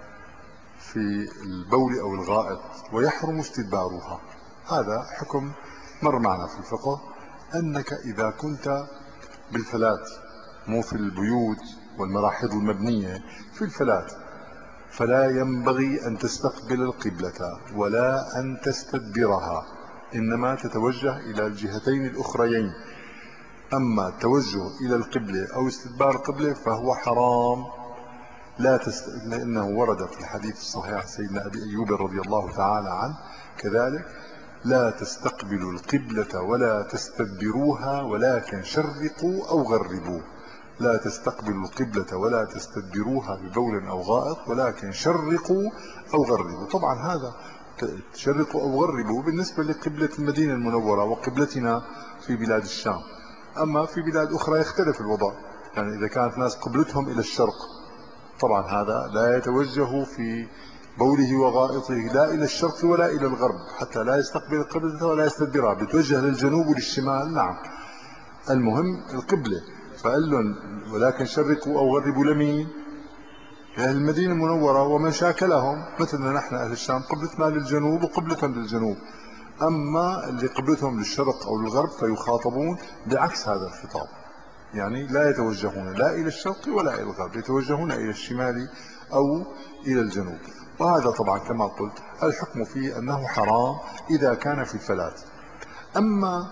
في البول أو الغائط، ويحرم استدبارها. هذا حكم مر معنا في الفقه، أنك إذا كنت بالفلات، مو في البيوت والمراحيض المبنية، في الفلات، فلا ينبغي أن تستقبل القبلة ولا أن تستدبرها، إنما تتوجه إلى الجهتين الأخريين. أما التوجه إلى القبلة أو استدبار القبلة فهو حرام، لا تست... لأنه ورد في الحديث الصحيح سيدنا أبي أيوب رضي الله تعالى عنه كذلك: لا تستقبلوا القبلة ولا تستدبروها ولكن شرقوا أو غربوا. لا تستقبلوا القبلة ولا تستدبروها ببول أو غائط، ولكن شرقوا أو غربوا. طبعا هذا شرقوا أو غربوا بالنسبة لقبلة المدينة المنورة وقبلتنا في بلاد الشام. أما في بلاد أخرى يختلف الوضع، يعني إذا كانت ناس قبلتهم إلى الشرق، طبعا هذا لا يتوجه في بوله وغائطه لا إلى الشرق ولا إلى الغرب، حتى لا يستقبل القبلة ولا يستدبرها، بتوجه للجنوب وللشمال. نعم، المهم القبلة. فقال لهم: ولكن شرقوا أو غربوا لمين؟ أهل المدينة المنورة ومن شاكلهم، مثلنا نحن أهل الشام قبلتنا للجنوب وقبلتهم للجنوب. أما اللي قبلتهم للشرق أو للغرب فيخاطبون بعكس هذا الخطاب، يعني لا يتوجهون لا إلى الشرق ولا إلى الغرب، يتوجهون إلى الشمال أو إلى الجنوب. وهذا طبعا كما قلت الحكم فيه أنه حرام إذا كان في الفلات. أما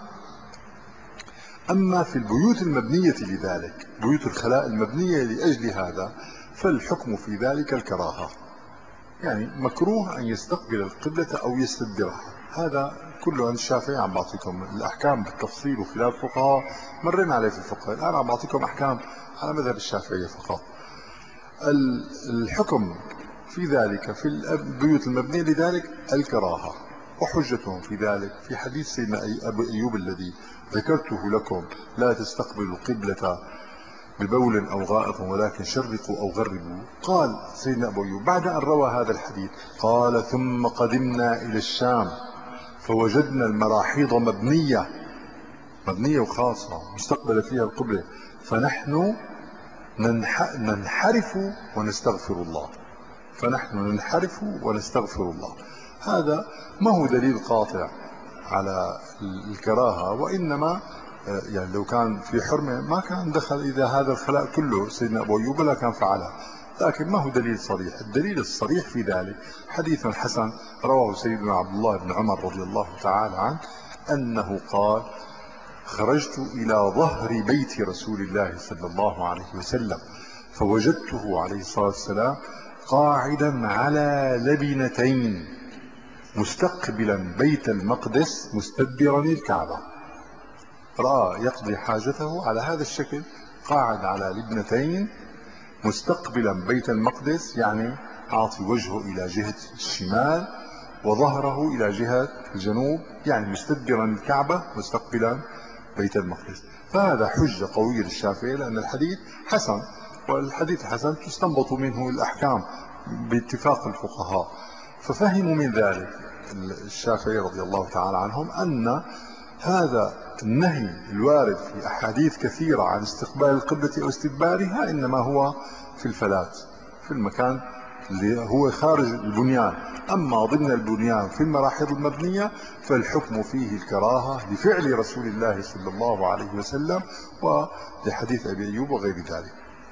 أما في البيوت المبنية لذلك، بيوت الخلاء المبنية لأجل هذا، فالحكم في ذلك الكراهة، يعني مكروه أن يستقبل القبلة أو يستدبرها. هذا كله عن الشافعي. عم بعطيكم الأحكام بالتفصيل وخلاف الفقهاء مرينا عليه في الفقه، الآن عم بعطيكم أحكام على مذهب الشافعية فقط. الحكم في ذلك في البيوت المبنية لذلك الكراهة، وحجتهم في ذلك في حديث سيدنا أبو أيوب الذي ذكرته لكم: لا تستقبلوا القبلة ببول أو غائط ولكن شرقوا أو غربوا. قال سيدنا أبو أيوب بعد أن روى هذا الحديث قال: ثم قدمنا إلى الشام فوجدنا المراحيض مبنية مبنية وخاصة مستقبل فيها القبلة، فنحن ننحرف ونستغفر الله فنحن ننحرف ونستغفر الله. هذا ما هو دليل قاطع على الكراهة، وإنما يعني لو كان في حرمة ما كان دخل إذا هذا الخلاء كله سيدنا أبو أيوب لا كان فعله، لكن ما هو دليل صريح. الدليل الصريح في ذلك حديث حسن رواه سيدنا عبد الله بن عمر رضي الله تعالى عنه أنه قال: خرجت إلى ظهر بيت رسول الله صلى الله عليه وسلم فوجدته عليه الصلاة والسلام قاعدا على لبنتين مستقبلا بيت المقدس مستدبرا الكعبة. رأى يقضي حاجته على هذا الشكل، قاعد على لبنتين مستقبلا بيت المقدس، يعني عاطي وجهه إلى جهة الشمال وظهره إلى جهة الجنوب، يعني مستدبرا الكعبة مستقبلا بيت المقدس. فهذا حجة قوية للشافعي لأن الحديث حسن، والحديث الحسن تستنبط منه الأحكام باتفاق الفقهاء. ففهموا من ذلك الشافعي رضي الله تعالى عنهم أن هذا النهي الوارد في أحاديث كثيرة عن استقبال القبلة أو استدبارها إنما هو في الفلات في المكان اللي هو خارج البنيان. أما ضمن البنيان في المراحيض المبنية فالحكم فيه الكراهة لفعل رسول الله صلى الله عليه وسلم ولحديث أبي أيوب وغير ذلك.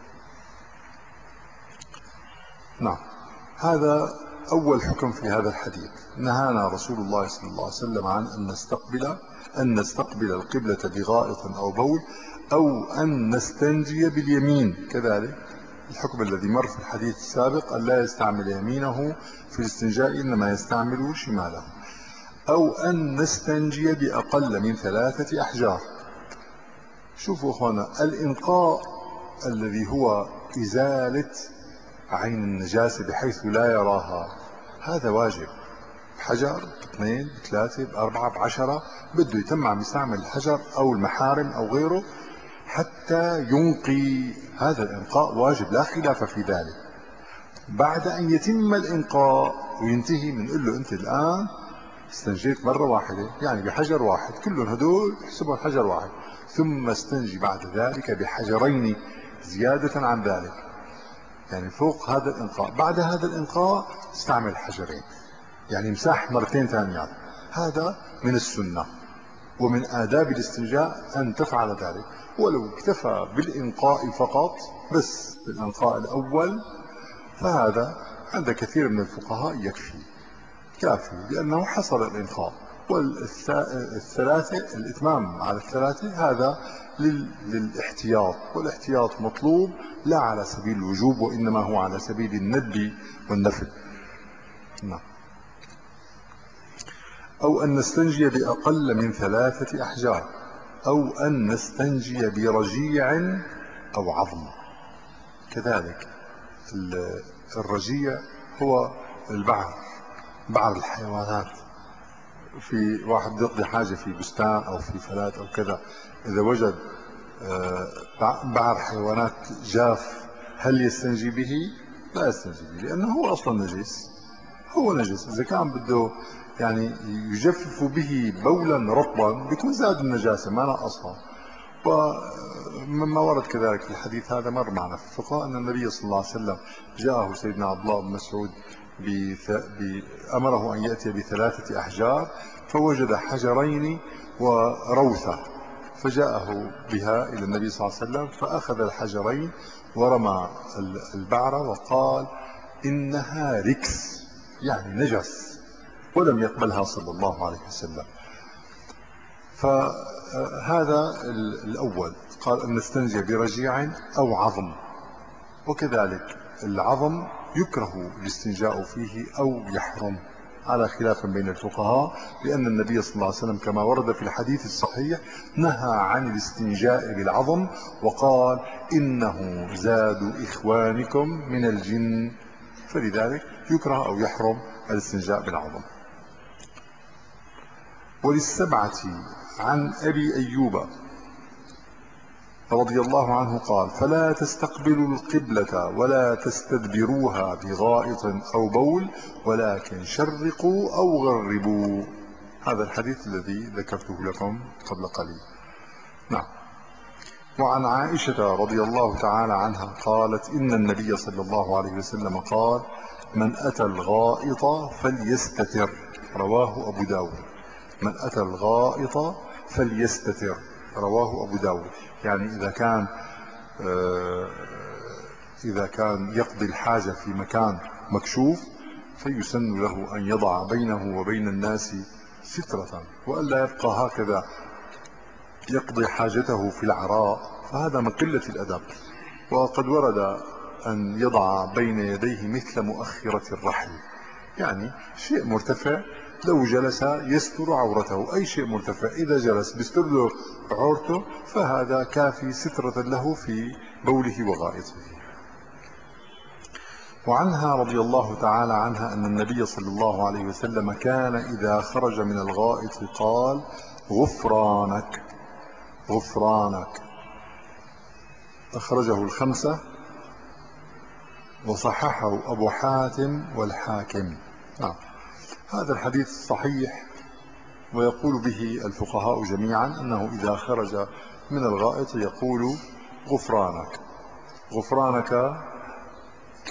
نعم، هذا أول حكم في هذا الحديث. نهانا رسول الله صلى الله عليه وسلم عن أن نستقبل أن نستقبل القبلة بغائط أو بول أو أن نستنجي باليمين. كذلك الحكم الذي مر في الحديث السابق أن لا يستعمل يمينه في الاستنجاء إنما يستعمل شماله. أو أن نستنجي بأقل من ثلاثة أحجار. شوفوا أخوانا، الإنقاء الذي هو إزالة عين النجاسة بحيث لا يراها هذا واجب. حجر باثنين بثلاثة بأربعة بعشرة بده يتم عم يستعمل الحجر أو المحارم أو غيره حتى ينقي. هذا الإنقاء واجب لا خلاف في ذلك. بعد أن يتم الإنقاء وينتهي بنقول له أنت الآن استنجيت مرة واحدة يعني بحجر واحد، كلهم هدول احسبوا حجر واحد، ثم استنجي بعد ذلك بحجرين زيادة عن ذلك يعني فوق هذا الإنقاء. بعد هذا الإنقاء استعمل حجرين يعني امسح مرتين ثانيات. هذا من السنة ومن آداب الاستنجاء أن تفعل ذلك. ولو اكتفى بالإنقاء فقط بس بالإنقاء الأول فهذا عند كثير من الفقهاء يكفي كافي لأنه حصل الإنقاء. والثلاثة الإتمام على الثلاثة هذا للاحتياط، والاحتياط مطلوب لا على سبيل الوجوب وإنما هو على سبيل الندب والنفل. نعم. أو أن نستنجي بأقل من ثلاثة أحجار أو أن نستنجي برجيع أو عظم. كذلك الرجيع هو البعر، بعر الحيوانات. في واحد يقضي حاجة في بستان أو في فلات أو كذا، إذا وجد بعر حيوانات جاف هل يستنجي به؟ لا يستنجي به لأنه هو أصلا نجس. هو نجس. إذا كان بده يعني يجفف به بولا رطبا بيكون زاد النجاسة ما نقصها. ومما ورد كذلك في الحديث هذا مر معنا في الفقه أن النبي صلى الله عليه وسلم جاءه سيدنا عبد الله بن مسعود أمره أن يأتي بثلاثة أحجار فوجد حجرين وروثة فجاءه بها إلى النبي صلى الله عليه وسلم فأخذ الحجرين ورمى البعرة وقال إنها ركس يعني نجس ولم يقبلها صلى الله عليه وسلم. فهذا الأول. قال أن نستنجي برجيع أو عظم. وكذلك العظم يكره الاستنجاء فيه أو يحرم على خلاف بين الفقهاء لأن النبي صلى الله عليه وسلم كما ورد في الحديث الصحيح نهى عن الاستنجاء بالعظم وقال إنه زاد إخوانكم من الجن، فلذلك يكره أو يحرم الاستنجاء بالعظم. وللسبعة عن أبي أيوب رضي الله عنه قال فلا تستقبلوا القبلة ولا تستدبروها بغائط أو بول ولكن شرقوا أو غربوا. هذا الحديث الذي ذكرته لكم قبل قليل. نعم. وعن عائشة رضي الله تعالى عنها قالت إن النبي صلى الله عليه وسلم قال من أتى الغائط فليستتر. رواه أبو داود. من أتى الغائط فليستتر رواه أبو داود. يعني إذا كان إذا كان يقضي الحاجة في مكان مكشوف فيسن له أن يضع بينه وبين الناس سترة وألا يبقى هكذا يقضي حاجته في العراء فهذا من قلة الأدب. وقد ورد أن يضع بين يديه مثل مؤخرة الرحل يعني شيء مرتفع لو جلس يستر عورته. أي شيء مرتفع إذا جلس بيستر له عورته فهذا كافي سترة له في بوله وغائطه. وعنها رضي الله تعالى عنها أن النبي صلى الله عليه وسلم كان إذا خرج من الغائط قال غفرانك غفرانك. أخرجه الخمسة وصححه أبو حاتم والحاكم. نعم. هذا الحديث صحيح ويقول به الفقهاء جميعا أنه إذا خرج من الغائط يقول غفرانك. غفرانك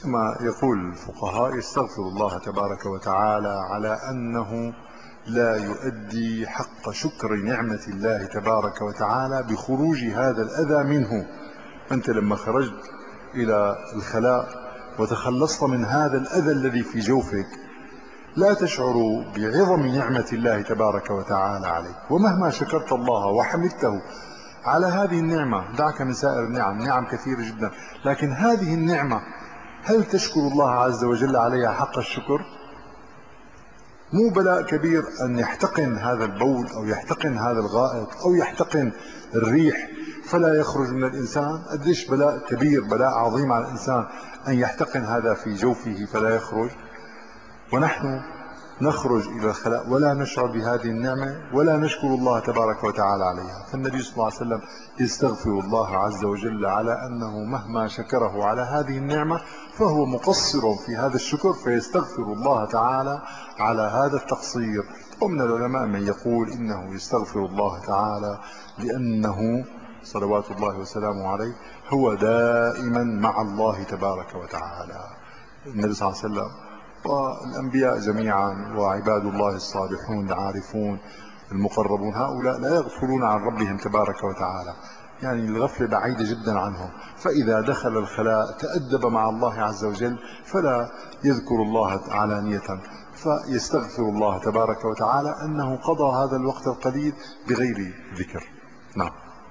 كما يقول الفقهاء يستغفر الله تبارك وتعالى على أنه لا يؤدي حق شكر نعمة الله تبارك وتعالى بخروج هذا الأذى منه. أنت لما خرجت إلى الخلاء وتخلصت من هذا الأذى الذي في جوفك لا تشعر بعظم نعمة الله تبارك وتعالى عليك، ومهما شكرت الله وحمدته على هذه النعمة، دعك من سائر النعم، نعم كثيرة جدا، لكن هذه النعمة هل تشكر الله عز وجل عليها حق الشكر؟ مو بلاء كبير أن يحتقن هذا البول أو يحتقن هذا الغائط أو يحتقن الريح فلا يخرج من الإنسان. قديش بلاء كبير، بلاء عظيم على الإنسان أن يحتقن هذا في جوفه فلا يخرج، ونحن نخرج إلى الخلاء ولا نشعر بهذه النعمة ولا نشكر الله تبارك وتعالى عليها. فالنبي صلى الله عليه وسلم يستغفر الله عز وجل على أنه مهما شكره على هذه النعمة فهو مقصر في هذا الشكر، فيستغفر الله تعالى على هذا التقصير. ومن العلماء من يقول إنه يستغفر الله تعالى لأنه صلوات الله وسلامه عليه هو دائما مع الله تبارك وتعالى. النبي صلى الله عليه وسلم والأنبياء جميعا وعباد الله الصالحون العارفون المقربون هؤلاء لا يغفلون عن ربهم تبارك وتعالى، يعني الغفلة بعيدة جدا عنهم. فإذا دخل الخلاء تأدب مع الله عز وجل فلا يذكر الله علانية، فيستغفر الله تبارك وتعالى أنه قضى هذا الوقت القليل بغير ذكر. نعم.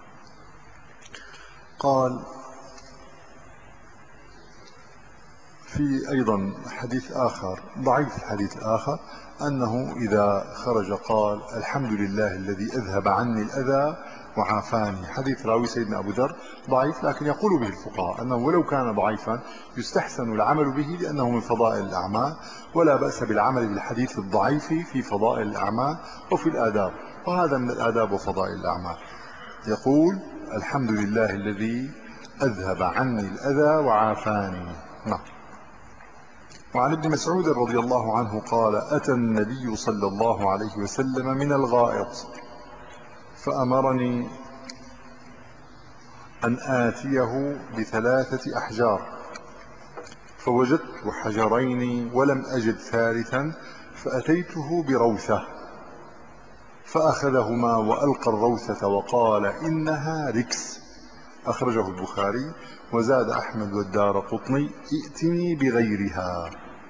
قال في أيضا حديث آخر ضعيف، الحديث الآخر أنه إذا خرج قال الحمد لله الذي أذهب عني الأذى وعافاني. حديث راوي سيدنا أبو ذر ضعيف، لكن يقول به الفقهاء أنه ولو كان ضعيفا يستحسن العمل به لأنه من فضائل الأعمال، ولا بأس بالعمل بالحديث الضعيف في فضائل الأعمال وفي الآداب، وهذا من الآداب وفضائل الأعمال. يقول الحمد لله الذي أذهب عني الأذى وعافاني. نعم. وعن ابن مسعود رضي الله عنه قال أتى النبي صلى الله عليه وسلم من الغائط فأمرني أن آتيه بثلاثة أحجار، فوجدت حجرين ولم أجد ثالثا فأتيته بروثة فأخذهما وألقى الروثة وقال إنها ركس. أخرجه البخاري. وزاد أحمد والدارقطني ائتني بغيرها.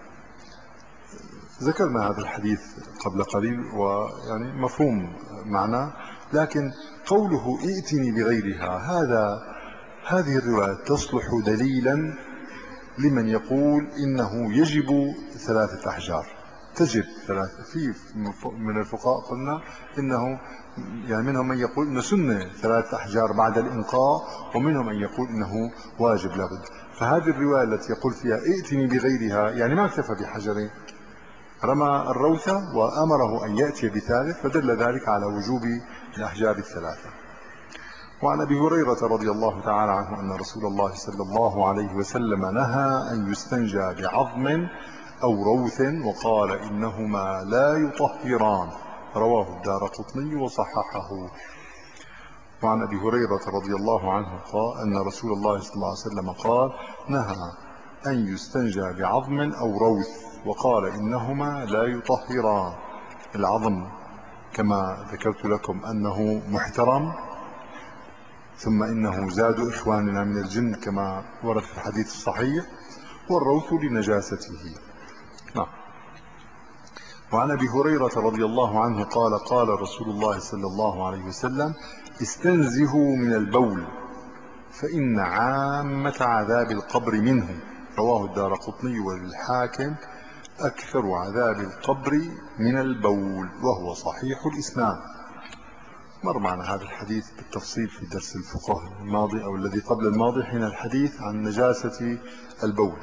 ذكرنا هذا الحديث قبل قليل ويعني مفهوم معناه، لكن قوله ائتني بغيرها هذا هذه الرواية تصلح دليلا لمن يقول إنه يجب ثلاثة أحجار. تجب ثلاثة. في من الفقهاء قلنا إنه يعني منهم من يقول إنه سنة ثلاثة أحجار بعد الإنقاء، ومنهم من يقول إنه واجب لابد. فهذه الرواية التي يقول فيها ائتني بغيرها يعني ما اكتفى بحجرين، رمى الروثة وأمره أن يأتي بثالث، فدل ذلك على وجوب الأحجار الثلاثة. وعن أبي هريرة رضي الله تعالى عنه أن رسول الله صلى الله عليه وسلم نهى أن يستنجى بعظم أو روث وقال إنهما لا يطهران. رواه الدارقطني وصححه. وعن أبي هريرة رضي الله عنه قال أن رسول الله صلى الله عليه وسلم قال نهى أن يستنجى بعظم أو روث وقال إنهما لا يطهران. العظم كما ذكرت لكم أنه محترم، ثم إنه زاد إخواننا من الجن كما ورد في الحديث الصحيح، والروث لنجاسته. نعم. وعن أبي هريرة رضي الله عنه قال قال رسول الله صلى الله عليه وسلم استنزهوا من البول فإن عامة عذاب القبر منه. رواه الدارقطني والحاكم أكثر عذاب القبر من البول، وهو صحيح الإسناد. مر معنا هذا الحديث بالتفصيل في درس الفقه الماضي أو الذي قبل الماضي حين الحديث عن نجاسة البول.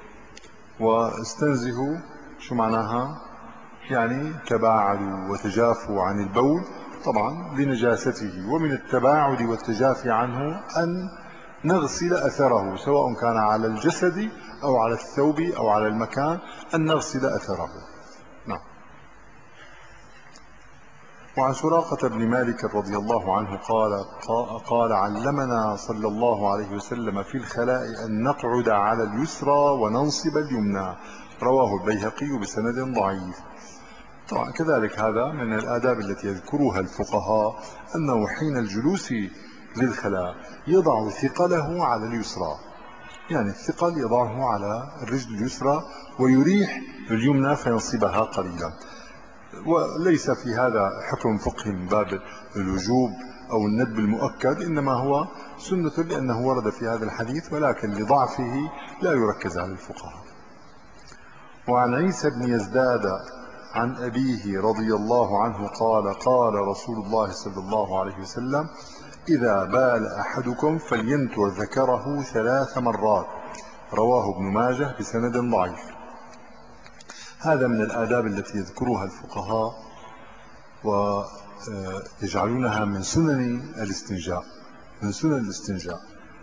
واستنزهوا شو معناها؟ يعني تباعدوا وتجافوا عن البول طبعا لنجاسته، ومن التباعد والتجافي عنه أن نغسل أثره سواء كان على الجسد أو على الثوب أو على المكان، أن نغسل أثره. نعم. وعن سراقة بن مالك رضي الله عنه قال قال علمنا صلى الله عليه وسلم في الخلاء أن نقعد على اليسرى وننصب اليمنى، رواه البيهقي بسند ضعيف. طبعا كذلك هذا من الآداب التي يذكرها الفقهاء، أنه حين الجلوس للخلاء يضع ثقله على اليسرى، يعني الثقل يضعه على الرجل اليسرى ويريح اليمنى فينصبها قليلا. وليس في هذا حكم فقهي من باب الوجوب أو الندب المؤكد، إنما هو سنة لأنه ورد في هذا الحديث، ولكن لضعفه لا يركز على الفقهاء. وعن عيسى بن يزداد عن أبيه رضي الله عنه قال قال رسول الله صلى الله عليه وسلم: إذا بال أحدكم فلينتر ذكره ثلاث مرات، رواه ابن ماجه بسند ضعيف. هذا من الآداب التي يذكرها الفقهاء ويجعلونها من سنن الاستنجاء، من سنن الاستنجاء.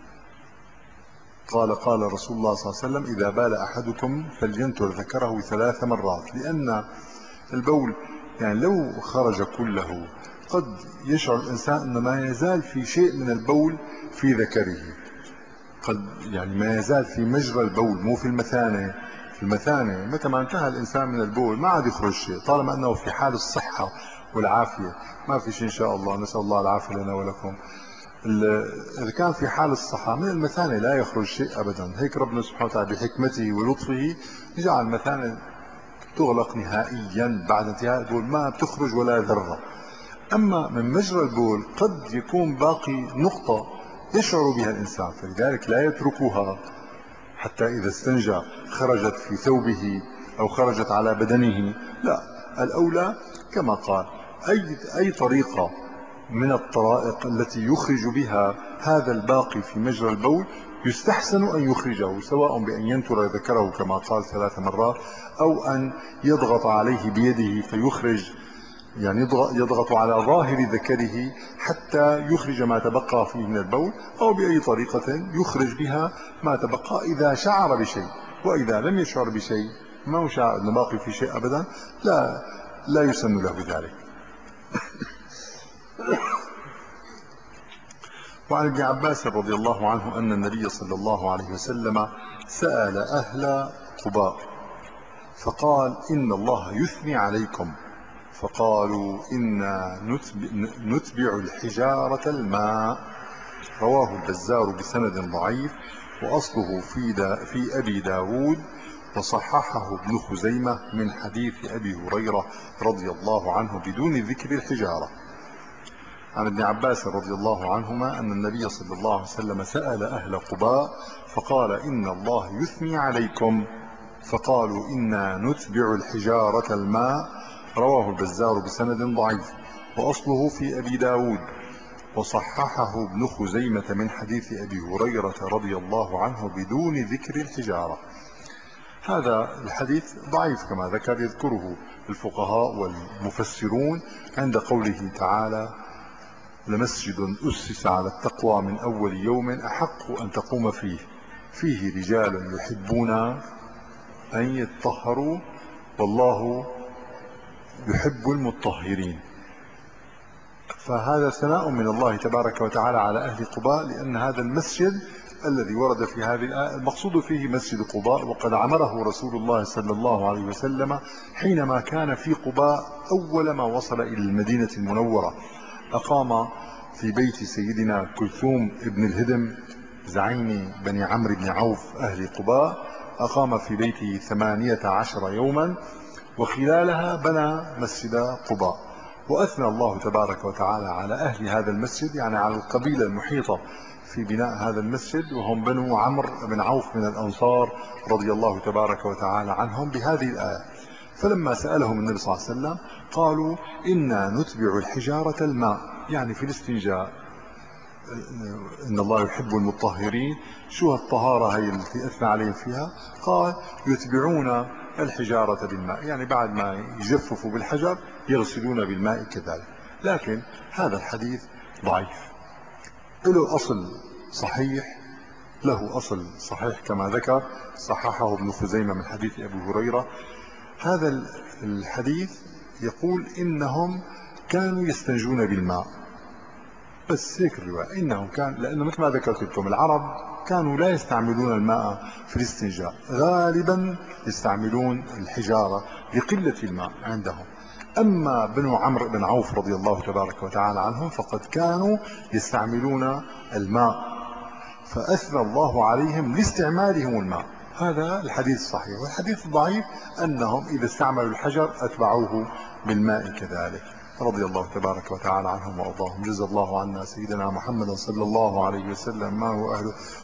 قال قال رسول الله صلى الله عليه وسلم: إذا بال أحدكم فلينتر ذكره ثلاث مرات، لأن البول يعني لو خرج كله قد يشعر الإنسان أن ما يزال في شيء من البول في ذكره، قد يعني ما يزال في مجرى البول، مو في المثانة. في المثانة متى ما انتهى الإنسان من البول ما عاد يخرج شيء، طالما أنه في حال الصحة والعافية ما في شيء إن شاء الله، نسأل الله العافية لنا ولكم. إذا كان في حال الصحة من المثانة لا يخرج شيء أبدا، هيك ربنا سبحانه وتعالى بحكمته ولطفه جعل المثانة تغلق نهائيا، بعد انتهاء البول ما بتخرج ولا ذرة. أما من مجرى البول قد يكون باقي نقطة يشعر بها الإنسان، فلذلك لا يتركها حتى إذا استنجى خرجت في ثوبه أو خرجت على بدنه، لا، الأولى كما قال أي, أي طريقة من الطرائق التي يخرج بها هذا الباقي في مجرى البول يستحسن أن يخرجه، سواء بأن ينتر ذكره كما قال ثلاث مرات، أو أن يضغط عليه بيده فيخرج، يعني يضغط على ظاهر ذكره حتى يخرج ما تبقى فيه من البول، أو بأي طريقة يخرج بها ما تبقى إذا شعر بشيء. وإذا لم يشعر بشيء، ما شعر أن باقي في شيء أبدا، لا لا يسن له ذلك. وعن ابن عباس رضي الله عنه أن النبي صلى الله عليه وسلم سأل أهل قباء فقال: إن الله يثني عليكم، فقالوا: إنا نتبع الحجارة الماء، رواه البزار بسند ضعيف، وأصله في, دا في أبي داود، وصححه ابن خزيمة من حديث أبي هريرة رضي الله عنه بدون ذكر الحجارة. عن ابن عباس رضي الله عنهما أن النبي صلى الله عليه وسلم سأل أهل قباء فقال: إن الله يثني عليكم، فقالوا: إنا نتبع الحجارة الماء، رواه البزار بسند ضعيف، وأصله في أبي داود، وصححه ابن خزيمة من حديث أبي هريرة رضي الله عنه بدون ذكر الحجارة. هذا الحديث ضعيف كما ذكر، يذكره الفقهاء والمفسرون عند قوله تعالى: لمسجد أسس على التقوى من أول يوم أحق أن تقوم فيه فيه رجال يحبون أن يتطهروا والله يحب المطهرين. فهذا ثناء من الله تبارك وتعالى على أهل قباء، لأن هذا المسجد الذي ورد في هذه الآية المقصود فيه مسجد قباء، وقد عمره رسول الله صلى الله عليه وسلم حينما كان في قباء أول ما وصل إلى المدينة المنورة. أقام في بيت سيدنا كلثوم ابن الهدم زعيم بني عمرو بن عوف أهل قباء، أقام في بيته ثمانية عشر يوما، وخلالها بنى مسجد قباء. وأثنى الله تبارك وتعالى على أهل هذا المسجد، يعني على القبيلة المحيطة في بناء هذا المسجد، وهم بنو عمرو بن عوف من الأنصار رضي الله تبارك وتعالى عنهم، بهذه الآية. فلما سألهم النبي صلى الله عليه وسلم قالوا: إنا نتبع الحجارة الماء، يعني في الاستنجاء إن الله يحب المطهرين. شو الطهارة هي التي أثنى عليهم فيها؟ قال: يتبعون الحجارة بالماء، يعني بعد ما يجففوا بالحجر يغسلون بالماء كذلك. لكن هذا الحديث ضعيف، له أصل صحيح، له أصل صحيح كما ذكر، صححه ابن خزيمة من حديث أبي هريرة. هذا الحديث يقول إنهم كانوا يستنجون بالماء. بس هيك الرواية، إنهم كان لأنه مثل ما ذكرت لكم العرب كانوا لا يستعملون الماء في الاستنجاء، غالبا يستعملون الحجارة لقلة الماء عندهم. أما بنو عمرو بن عوف رضي الله تبارك وتعالى عنهم فقد كانوا يستعملون الماء، فأثنى الله عليهم لاستعمالهم الماء. هذا الحديث الصحيح. والحديث الضعيف أنهم إذا استعملوا الحجر أتبعوه بالماء كذلك. رضي الله تبارك وتعالى عنهم وأرضاهم. جزا الله عنا سيدنا محمد صلى الله عليه وسلم ما هو أهله.